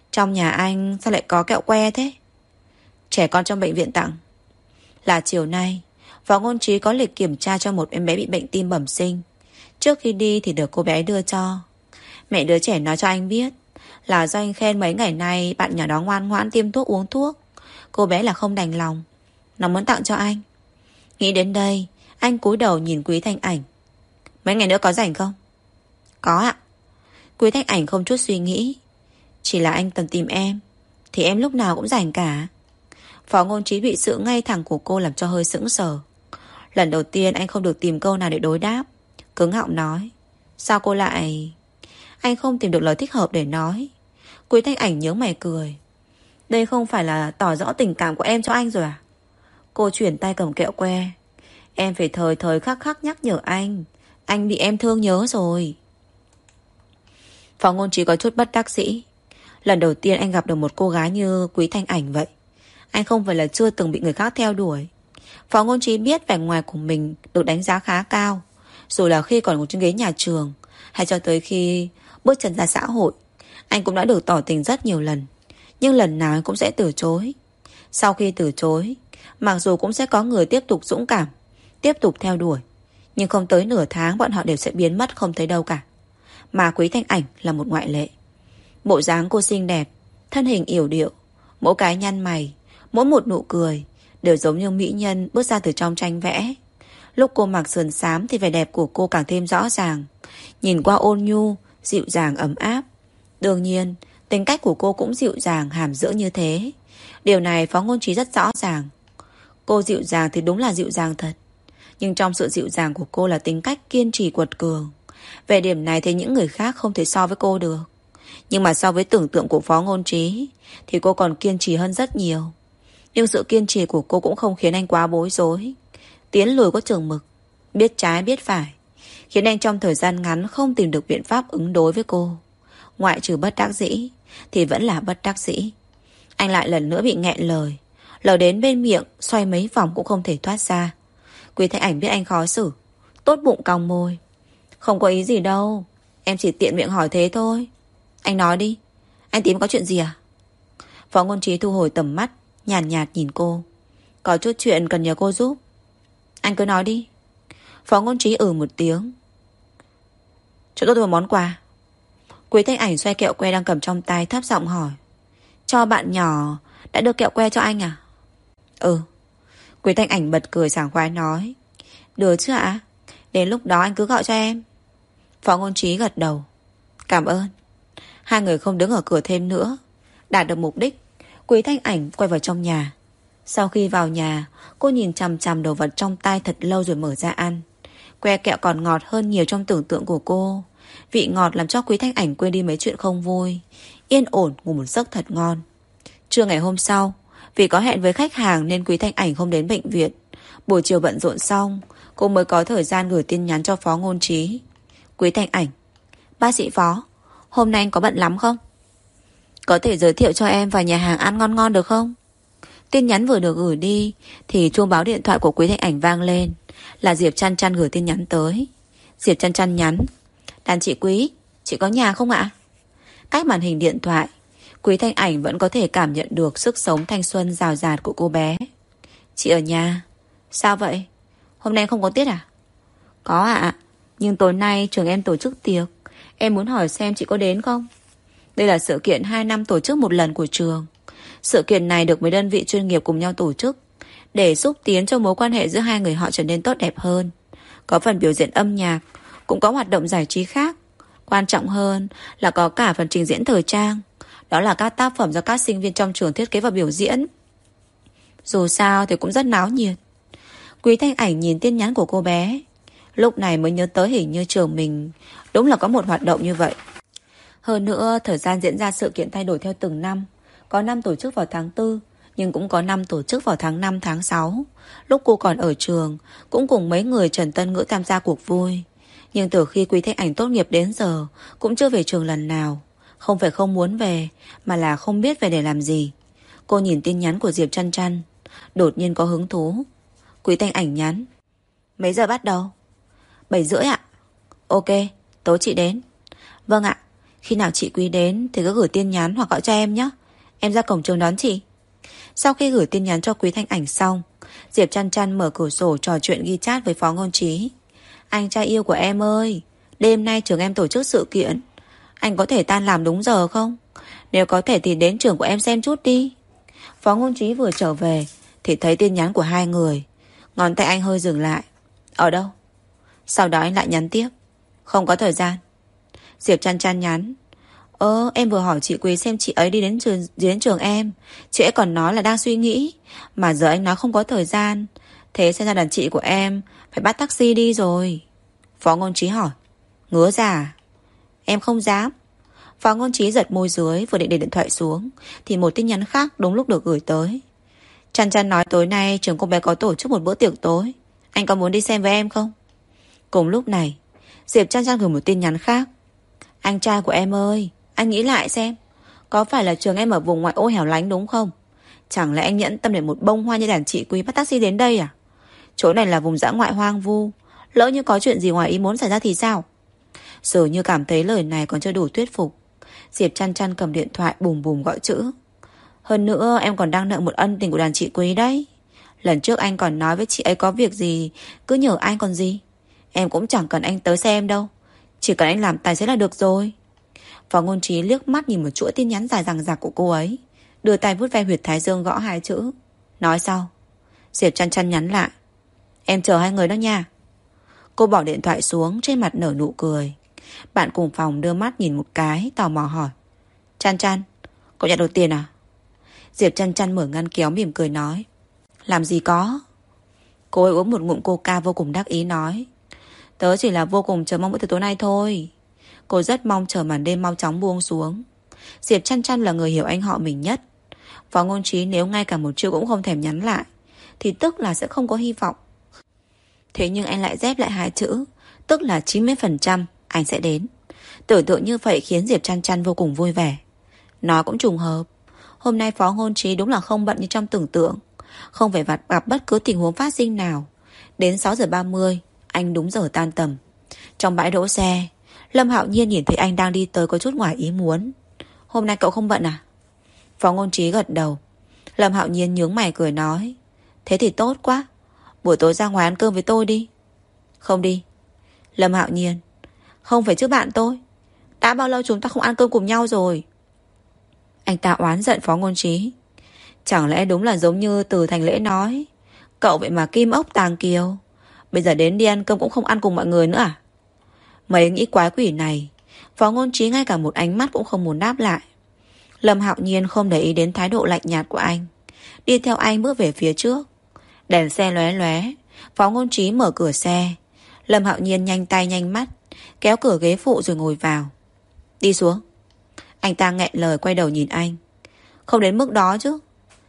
Trong nhà anh sao lại có kẹo que thế? Trẻ con trong bệnh viện tặng. Là chiều nay Phó Ngôn Trí có lịch kiểm tra cho một em bé bị bệnh tim bẩm sinh. Trước khi đi thì được cô bé đưa cho. Mẹ đứa trẻ nói cho anh biết là do anh khen mấy ngày nay bạn nhỏ đó ngoan ngoãn tiêm thuốc uống thuốc. Cô bé là không đành lòng, nó muốn tặng cho anh. Nghĩ đến đây, anh cúi đầu nhìn Quý Thanh Ảnh. Mấy ngày nữa có rảnh không? Có ạ. Quý Thanh Ảnh không chút suy nghĩ. Chỉ là anh cần tìm em thì em lúc nào cũng rảnh cả. Phó Ngôn Trí bị sự ngay thẳng của cô làm cho hơi sững sờ. Lần đầu tiên anh không được tìm câu nào để đối đáp, cứng họng nói. Sao cô lại... Anh không tìm được lời thích hợp để nói. Quý Thanh Ảnh nhướng mày cười. Đây không phải là tỏ rõ tình cảm của em cho anh rồi à? Cô chuyển tay cầm kẹo que. Em phải thời thời khắc khắc nhắc nhở anh. Anh bị em thương nhớ rồi. Phó Ngôn Trí có chút bất đắc dĩ. Lần đầu tiên anh gặp được một cô gái như Quý Thanh Ảnh vậy. Anh không phải là chưa từng bị người khác theo đuổi. Phó Ngôn Trí biết vẻ ngoài của mình được đánh giá khá cao, dù là khi còn ngồi trên ghế nhà trường hay cho tới khi bước chân ra xã hội. Anh cũng đã được tỏ tình rất nhiều lần, nhưng lần nào anh cũng sẽ từ chối. Sau khi từ chối, mặc dù cũng sẽ có người tiếp tục dũng cảm, tiếp tục theo đuổi, nhưng không tới nửa tháng bọn họ đều sẽ biến mất không thấy đâu cả. Mà Quý Thanh Ảnh là một ngoại lệ. Bộ dáng cô xinh đẹp, thân hình yểu điệu, mỗi cái nhăn mày, mỗi một nụ cười đều giống như mỹ nhân bước ra từ trong tranh vẽ. Lúc cô mặc sườn xám thì vẻ đẹp của cô càng thêm rõ ràng, nhìn qua ôn nhu, dịu dàng ấm áp. Đương nhiên, tính cách của cô cũng dịu dàng hàm dưỡng như thế. Điều này Phó Ngôn Trí rất rõ ràng. Cô dịu dàng thì đúng là dịu dàng thật, nhưng trong sự dịu dàng của cô là tính cách kiên trì quật cường. Về điểm này thì những người khác không thể so với cô được. Nhưng mà so với tưởng tượng của Phó Ngôn Trí thì cô còn kiên trì hơn rất nhiều. Nhưng sự kiên trì của cô cũng không khiến anh quá bối rối. Tiến lùi có chừng mực, biết trái biết phải, khiến anh trong thời gian ngắn không tìm được biện pháp ứng đối với cô. Ngoại trừ bất đắc dĩ thì vẫn là bất đắc dĩ. Anh lại lần nữa bị nghẹn lời. Lời đến bên miệng xoay mấy vòng cũng không thể thoát ra. Quý Thanh Ảnh biết anh khó xử, tốt bụng cong môi. Không có ý gì đâu, em chỉ tiện miệng hỏi thế thôi. Anh nói đi, anh tìm có chuyện gì à? Phó Ngôn Trí thu hồi tầm mắt, nhàn nhạt, nhạt nhìn cô. Có chút chuyện cần nhờ cô giúp. Anh cứ nói đi. Phó Ngôn Trí ừ một tiếng. Cho tôi một món quà. Quý Thanh Ảnh xoay kẹo que đang cầm trong tay, thấp giọng hỏi. Cho bạn nhỏ đã đưa kẹo que cho anh à? Ừ. Quý Thanh Ảnh bật cười sảng khoái nói. Được chứ ạ? Đến lúc đó anh cứ gọi cho em. Phó Ngôn Trí gật đầu. Cảm ơn. Hai người không đứng ở cửa thêm nữa. Đạt được mục đích, Quý Thanh Ảnh quay vào trong nhà. Sau khi vào nhà, cô nhìn chằm chằm đồ vật trong tay thật lâu rồi mở ra ăn. Que kẹo còn ngọt hơn nhiều trong tưởng tượng của cô. Vị ngọt làm cho Quý Thanh Ảnh quên đi mấy chuyện không vui, yên ổn ngủ một giấc thật ngon. Trưa ngày hôm sau, vì có hẹn với khách hàng nên Quý Thanh Ảnh không đến bệnh viện. Buổi chiều bận rộn xong, cô mới có thời gian gửi tin nhắn cho Phó Ngôn Trí. Quý Thanh Ảnh, bác sĩ Phó, hôm nay anh có bận lắm không? Có thể giới thiệu cho em vài nhà hàng ăn ngon ngon được không? Tin nhắn vừa được gửi đi thì chuông báo điện thoại của Quý Thanh Ảnh vang lên. Là Diệp Chăn Chăn gửi tin nhắn tới. Diệp Chăn Chăn nhắn. Đàn chị Quý, chị có nhà không ạ? Cách màn hình điện thoại, Quý Thanh Ảnh vẫn có thể cảm nhận được sức sống thanh xuân rào rạt của cô bé. Chị ở nhà. Sao vậy? Hôm nay không có tiết à? Có ạ, nhưng tối nay trường em tổ chức tiệc. Em muốn hỏi xem chị có đến không? Đây là sự kiện hai năm tổ chức một lần của trường. Sự kiện này được mấy đơn vị chuyên nghiệp cùng nhau tổ chức để xúc tiến cho mối quan hệ giữa hai người họ trở nên tốt đẹp hơn. Có phần biểu diễn âm nhạc, cũng có hoạt động giải trí khác. Quan trọng hơn là có cả phần trình diễn thời trang. Đó là các tác phẩm do các sinh viên trong trường thiết kế và biểu diễn. Dù sao thì cũng rất náo nhiệt. Quý Thanh Ảnh nhìn tin nhắn của cô bé, lúc này mới nhớ tới hình như trường mình đúng là có một hoạt động như vậy. Hơn nữa, thời gian diễn ra sự kiện thay đổi theo từng năm. Có năm tổ chức vào tháng tư, nhưng cũng có năm tổ chức vào tháng năm, tháng sáu. Lúc cô còn ở trường, cũng cùng mấy người Trần Tân Ngữ tham gia cuộc vui. Nhưng từ khi Quý Thanh Ảnh tốt nghiệp đến giờ, cũng chưa về trường lần nào. Không phải không muốn về, mà là không biết về để làm gì. Cô nhìn tin nhắn của Diệp Chăn Chăn, đột nhiên có hứng thú. Quý Thanh Ảnh nhắn. Mấy giờ bắt đầu? Bảy rưỡi ạ. Ok, tối chị đến. Vâng ạ. Khi nào chị Quý đến thì cứ gửi tin nhắn hoặc gọi cho em nhé. Em ra cổng trường đón chị. Sau khi gửi tin nhắn cho Quý Thanh Ảnh xong, Diệp chăn chăn mở cửa sổ trò chuyện ghi chat với Phó Ngôn Trí. Anh trai yêu của em ơi, đêm nay trường em tổ chức sự kiện, anh có thể tan làm đúng giờ không? Nếu có thể thì đến trường của em xem chút đi. Phó Ngôn Trí vừa trở về thì thấy tin nhắn của hai người. Ngón tay anh hơi dừng lại. Ở đâu? Sau đó anh lại nhắn tiếp. Không có thời gian. Diệp chăn chăn nhắn. Ơ em vừa hỏi chị Quý xem chị ấy đi đến trường, đến trường em. Chị ấy còn nói là đang suy nghĩ. Mà giờ anh nói không có thời gian. Thế xem ra đàn chị của em phải bắt taxi đi rồi. Phó Ngôn Trí hỏi. Ngứa ra à? Em không dám. Phó Ngôn Trí giật môi dưới, vừa định để điện thoại xuống thì một tin nhắn khác đúng lúc được gửi tới. Chăn chăn nói tối nay trường cô bé có tổ chức một bữa tiệc tối, anh có muốn đi xem với em không? Cùng lúc này, Diệp chăn chăn gửi một tin nhắn khác. Anh trai của em ơi, anh nghĩ lại xem, có phải là trường em ở vùng ngoại ô hẻo lánh đúng không? Chẳng lẽ anh nhẫn tâm để một bông hoa như đàn chị Quý bắt taxi đến đây à? Chỗ này là vùng dã ngoại hoang vu, lỡ như có chuyện gì ngoài ý muốn xảy ra thì sao? Dường như cảm thấy lời này còn chưa đủ thuyết phục, Diệp chăn chăn cầm điện thoại bùm bùm gọi chữ. Hơn nữa em còn đang nợ một ân tình của đàn chị Quý đấy. Lần trước anh còn nói với chị ấy có việc gì cứ nhờ anh còn gì. Em cũng chẳng cần anh tới xem đâu, chỉ cần anh làm tài xế là được rồi. Phó Ngôn Trí liếc mắt nhìn một chuỗi tin nhắn dài dằng dặc của cô ấy, đưa tay vuốt ve huyệt thái dương gõ hai chữ. Nói sau. Diệp chăn chăn nhắn lại. Em chờ hai người đó nha. Cô bỏ điện thoại xuống, trên mặt nở nụ cười. Bạn cùng phòng đưa mắt nhìn một cái, tò mò hỏi. Chăn chăn, cậu nhận được tiền à? Diệp chăn chăn mở ngăn kéo mỉm cười nói. Làm gì có. Cô ấy uống một ngụm coca vô cùng đắc ý nói. Tớ chỉ là vô cùng chờ mong bữa tiệc tối nay thôi. Cô rất mong chờ màn đêm mau chóng buông xuống. Diệp chăn chăn là người hiểu anh họ mình nhất. Phó Ngôn Trí nếu ngay cả một chữ cũng không thèm nhắn lại thì tức là sẽ không có hy vọng. Thế nhưng anh lại dép lại hai chữ, tức là chín mươi phần trăm anh sẽ đến. Tưởng tượng như vậy khiến Diệp chăn chăn vô cùng vui vẻ. Nói cũng trùng hợp, hôm nay Phó Ngôn Trí đúng là không bận như trong tưởng tượng, không phải vặt gặp bất cứ tình huống phát sinh nào. Đến sáu giờ ba mươi anh đúng giờ tan tầm. Trong bãi đỗ xe, Lâm Hạo Nhiên nhìn thấy anh đang đi tới có chút ngoài ý muốn. Hôm nay cậu không bận à? Phó Ngôn Trí gật đầu. Lâm Hạo Nhiên nhướng mày cười nói. Thế thì tốt quá, buổi tối ra ngoài ăn cơm với tôi đi. Không đi. Lâm Hạo Nhiên. Không phải chứ bạn tôi, đã bao lâu chúng ta không ăn cơm cùng nhau rồi. Anh ta oán giận Phó Ngôn Trí. Chẳng lẽ đúng là giống như Từ Thành Lễ nói, cậu vậy mà kim ốc tàng kiều, bây giờ đến đi ăn cơm cũng không ăn cùng mọi người nữa à? Mấy nghĩ quái quỷ này, Phó Ngôn Trí ngay cả một ánh mắt cũng không muốn đáp lại. Lâm Hạo Nhiên không để ý đến thái độ lạnh nhạt của anh, đi theo anh bước về phía trước. Đèn xe lóe lóe, Phó Ngôn Trí mở cửa xe. Lâm Hạo Nhiên nhanh tay nhanh mắt kéo cửa ghế phụ rồi ngồi vào. Đi xuống. Anh ta nghẹn lời quay đầu nhìn anh. Không đến mức đó chứ,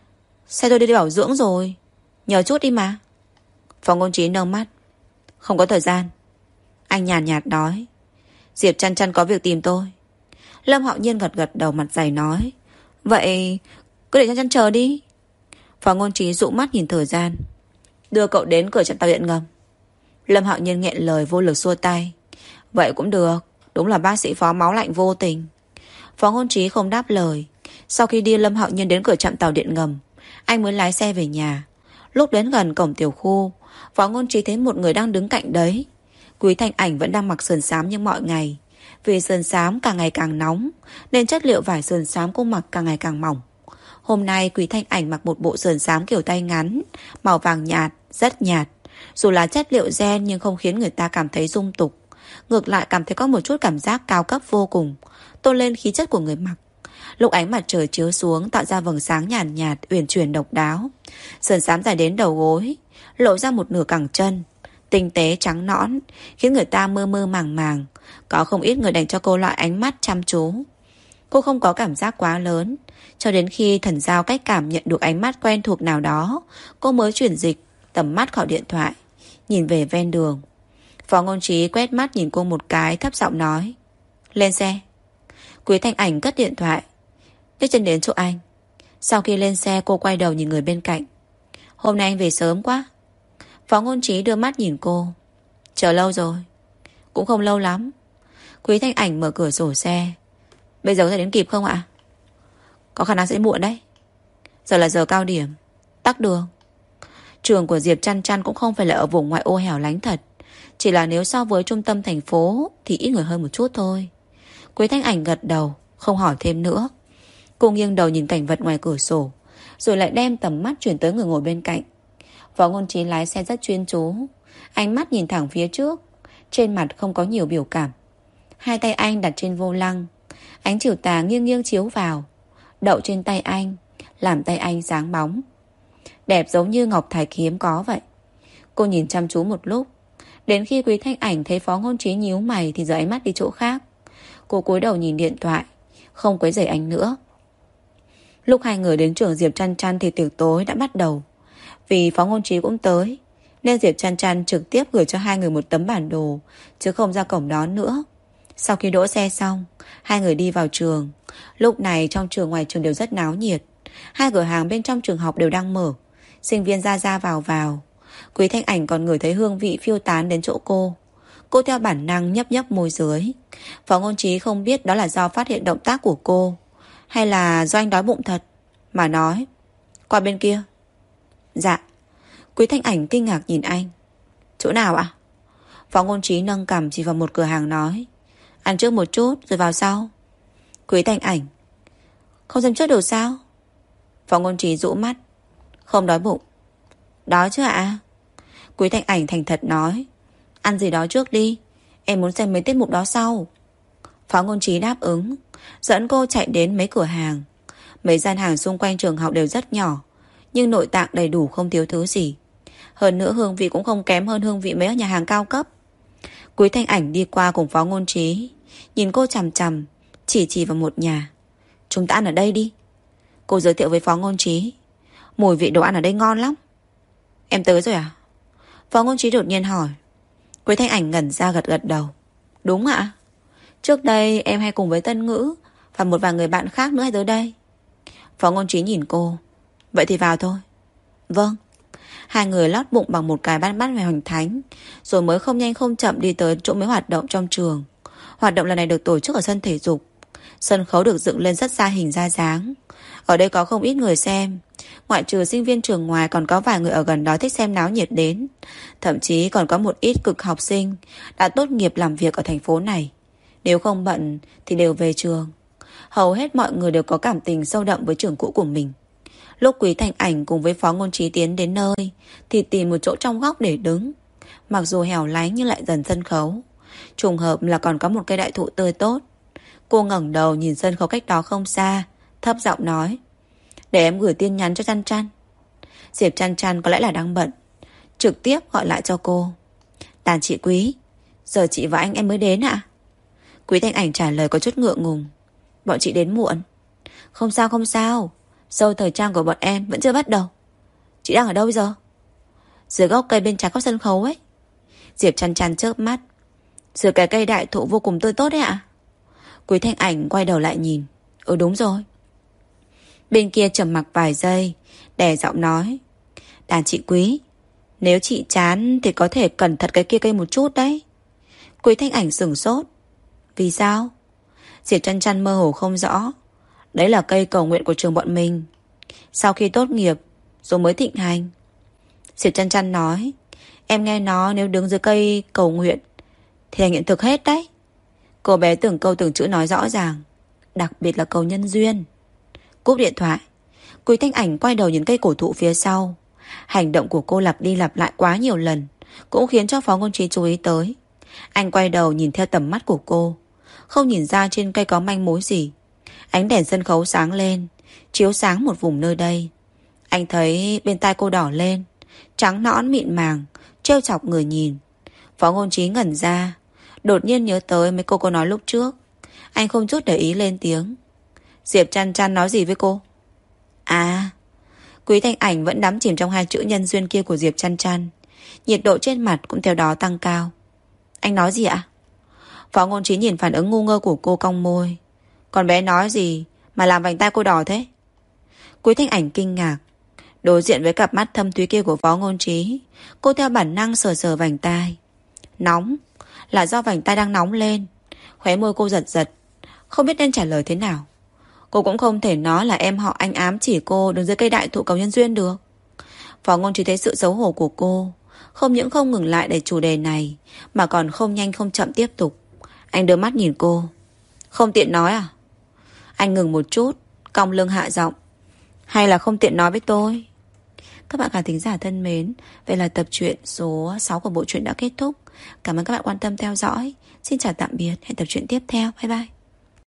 xe tôi đi bảo dưỡng rồi, nhờ chút đi mà. Phó Ngôn Trí nâng mắt. Không có thời gian. Anh nhàn nhạt nói. Diệp chăn chăn có việc tìm tôi. Lâm Hạo Nhiên gật gật đầu mặt dày nói. Vậy cứ để chăn chăn chờ đi. Phó Ngôn Trí dụ mắt nhìn thời gian. Đưa cậu đến cửa trạm tàu điện ngầm. Lâm Hạo Nhiên nghẹn lời vô lực xua tay. Vậy cũng được, đúng là bác sĩ Phó máu lạnh vô tình. Phó Ngôn Trí không đáp lời. Sau khi đi Lâm Hạo Nhiên đến cửa trạm tàu điện ngầm, anh mới lái xe về nhà. Lúc đến gần cổng tiểu khu, Phó Ngôn Trí thấy một người đang đứng cạnh đấy. Quý Thanh Ảnh vẫn đang mặc sườn xám như mọi ngày. Vì sườn xám càng ngày càng nóng nên chất liệu vải sườn xám cô mặc càng ngày càng mỏng. Hôm nay Quý Thanh Ảnh mặc một bộ sườn xám kiểu tay ngắn, màu vàng nhạt, rất nhạt. Dù là chất liệu ren nhưng không khiến người ta cảm thấy dung tục, ngược lại cảm thấy có một chút cảm giác cao cấp vô cùng, tôn lên khí chất của người mặc. Lúc ánh mặt trời chiếu xuống tạo ra vầng sáng nhàn nhạt, nhạt uyển chuyển độc đáo. Sườn xám dài đến đầu gối, lộ ra một nửa cẳng chân, tinh tế trắng nõn, khiến người ta mơ mơ màng màng. Có không ít người dành cho cô loại ánh mắt chăm chú. Cô không có cảm giác quá lớn, cho đến khi thần giao cách cảm nhận được ánh mắt quen thuộc nào đó, cô mới chuyển dịch tầm mắt khỏi điện thoại, nhìn về ven đường. Phó Ngôn Trí quét mắt nhìn cô một cái, thấp giọng nói. Lên xe. Quý Thanh Ảnh cất điện thoại, nhấc chân đến chỗ anh. Sau khi lên xe cô quay đầu nhìn người bên cạnh. Hôm nay anh về sớm quá. Phó Ngôn Trí đưa mắt nhìn cô. Chờ lâu rồi. Cũng không lâu lắm. Quý Thanh Ảnh mở cửa sổ xe. Bây giờ có thể đến kịp không ạ? Có khả năng sẽ muộn đấy. Giờ là giờ cao điểm, tắc đường. Trường của Diệp Chăn Chăn cũng không phải là ở vùng ngoại ô hẻo lánh thật. Chỉ là nếu so với trung tâm thành phố thì ít người hơn một chút thôi. Quế Thanh Ảnh gật đầu, không hỏi thêm nữa. Cô nghiêng đầu nhìn cảnh vật ngoài cửa sổ, rồi lại đem tầm mắt chuyển tới người ngồi bên cạnh. Võ Ngôn Trí lái xe rất chuyên chú, ánh mắt nhìn thẳng phía trước, trên mặt không có nhiều biểu cảm. Hai tay anh đặt trên vô lăng, ánh chiều tà nghiêng nghiêng chiếu vào, đậu trên tay anh, làm tay anh sáng bóng, đẹp giống như ngọc thạch hiếm có vậy. Cô nhìn chăm chú một lúc, đến khi Quý Thanh Ảnh thấy Phó Ngôn Trí nhíu mày thì rời ánh mắt đi chỗ khác. Cô cúi đầu nhìn điện thoại, không quấy rầy anh nữa. Lúc hai người đến trường Diệp Chăn Chăn thì tiệc tối đã bắt đầu. Vì Phó Ngôn Trí cũng tới, nên Diệp Chăn Chăn trực tiếp gửi cho hai người một tấm bản đồ, chứ không ra cổng đón nữa. Sau khi đỗ xe xong, hai người đi vào trường. Lúc này trong trường ngoài trường đều rất náo nhiệt. Hai cửa hàng bên trong trường học đều đang mở, sinh viên ra ra vào vào. Quý Thanh Ảnh còn ngửi thấy hương vị phiêu tán đến chỗ cô. Cô theo bản năng nhấp nhấp môi dưới. Phó Ngôn Trí không biết đó là do phát hiện động tác của cô, hay là do anh đói bụng thật, mà nói: qua bên kia. Dạ. Quý Thanh Ảnh kinh ngạc nhìn anh. Chỗ nào ạ? Phó Ngôn Trí nâng cằm chỉ vào một cửa hàng nói: ăn trước một chút rồi vào sau. Quý Thanh Ảnh: không xem trước được sao? Phó Ngôn Trí dụ mắt: không đói bụng. Đói chứ ạ? Quý Thanh Ảnh thành thật nói: ăn gì đó trước đi, em muốn xem mấy tiết mục đó sau. Phó Ngôn Trí đáp ứng, dẫn cô chạy đến mấy cửa hàng. Mấy gian hàng xung quanh trường học đều rất nhỏ, nhưng nội tạng đầy đủ, không thiếu thứ gì. Hơn nữa hương vị cũng không kém hơn hương vị mấy ở nhà hàng cao cấp. Quý Thanh Ảnh đi qua cùng Phó Ngôn Trí, nhìn cô chằm chằm, chỉ chỉ vào một nhà. Chúng ta ăn ở đây đi. Cô giới thiệu với Phó Ngôn Trí. Mùi vị đồ ăn ở đây ngon lắm. Em tới rồi à? Phó Ngôn Trí đột nhiên hỏi. Quý Thanh Ảnh ngẩn ra gật gật đầu. Đúng ạ. Trước đây em hay cùng với Tân Ngữ và một vài người bạn khác nữa hay tới đây. Phó Ngôn Trí nhìn cô. Vậy thì vào thôi. Vâng. Hai người lót bụng bằng một cái bát bát về hoành thánh, rồi mới không nhanh không chậm đi tới chỗ mấy hoạt động trong trường. Hoạt động lần này được tổ chức ở sân thể dục. Sân khấu được dựng lên rất ra hình ra dáng. Ở đây có không ít người xem. Ngoại trừ sinh viên trường ngoài, còn có vài người ở gần đó thích xem náo nhiệt đến. Thậm chí còn có một ít cực học sinh đã tốt nghiệp làm việc ở thành phố này. Nếu không bận thì đều về trường. Hầu hết mọi người đều có cảm tình sâu đậm với trường cũ của mình. Lúc Quý Thanh Ảnh cùng với Phó Ngôn Trí tiến đến nơi thì tìm một chỗ trong góc để đứng. Mặc dù hẻo lánh nhưng lại gần sân khấu. Trùng hợp là còn có một cây đại thụ tươi tốt. Cô ngẩng đầu nhìn sân khấu cách đó không xa, thấp giọng nói: để em gửi tin nhắn cho Chăn Chăn. Diệp Chăn Chăn có lẽ là đang bận, trực tiếp gọi lại cho cô. Tàn chị Quý, giờ chị và anh em mới đến ạ? Quý Thanh Ảnh trả lời có chút ngượng ngùng. Bọn chị đến muộn. Không sao không sao, show thời trang của bọn em vẫn chưa bắt đầu. Chị đang ở đâu bây giờ? Dưới gốc cây bên trái góc sân khấu ấy. Diệp Chăn Chăn chớp mắt. Dưới cái cây đại thụ vô cùng tươi tốt đấy ạ. Quý Thanh Ảnh quay đầu lại nhìn. Ừ đúng rồi. Bên kia trầm mặc vài giây, đè giọng nói: Đàn chị Quý, nếu chị chán thì có thể cẩn thận cái kia cây một chút đấy. Quý Thanh Ảnh sửng sốt. Vì sao? Diệp Chăn Chăn mơ hồ không rõ. Đấy là cây cầu nguyện của trường bọn mình, sau khi tốt nghiệp rồi mới thịnh hành. Diệp Chăn Chăn nói: Em nghe nói nếu đứng dưới cây cầu nguyện thì thành hiện thực hết đấy. Cô bé từng câu từng chữ nói rõ ràng, đặc biệt là cầu nhân duyên. Cúp điện thoại, Quý Thanh Ảnh quay đầu nhìn cây cổ thụ phía sau. Hành động của cô lặp đi lặp lại quá nhiều lần cũng khiến cho Phó Ngôn Trí chú ý tới. Anh quay đầu nhìn theo tầm mắt của cô, không nhìn ra trên cây có manh mối gì. Ánh đèn sân khấu sáng lên, chiếu sáng một vùng nơi đây. Anh thấy bên tai cô đỏ lên, trắng nõn mịn màng, trêu chọc người nhìn. Phó Ngôn Trí ngẩn ra, đột nhiên nhớ tới mấy cô cô nói lúc trước. Anh không chút để ý lên tiếng. Diệp Chăn Chăn nói gì với cô? À. Quý Thanh Ảnh vẫn đắm chìm trong hai chữ nhân duyên kia của Diệp Chăn Chăn. Nhiệt độ trên mặt cũng theo đó tăng cao. Anh nói gì ạ? Phó Ngôn Trí nhìn phản ứng ngu ngơ của cô cong môi. Con bé nói gì mà làm vành tai cô đỏ thế? Quý Thanh Ảnh kinh ngạc. Đối diện với cặp mắt thâm thúy kia của Phó Ngôn Trí, cô theo bản năng sờ sờ vành tai. Nóng. Là do vành tai đang nóng lên. Khóe môi cô giật giật. Không biết nên trả lời thế nào. Cô cũng không thể nói là em họ anh ám chỉ cô đứng dưới cây đại thụ cầu nhân duyên được. Phó Ngôn Trí thấy sự xấu hổ của cô, không những không ngừng lại để chủ đề này, mà còn không nhanh không chậm tiếp tục. Anh đưa mắt nhìn cô. Không tiện nói à? Anh ngừng một chút, cong lưng hạ giọng. Hay là không tiện nói với tôi? Các bạn khán thính giả thân mến, vậy là tập truyện số sáu của bộ truyện đã kết thúc. Cảm ơn các bạn quan tâm theo dõi. Xin chào tạm biệt, hẹn tập truyện tiếp theo. Bye bye.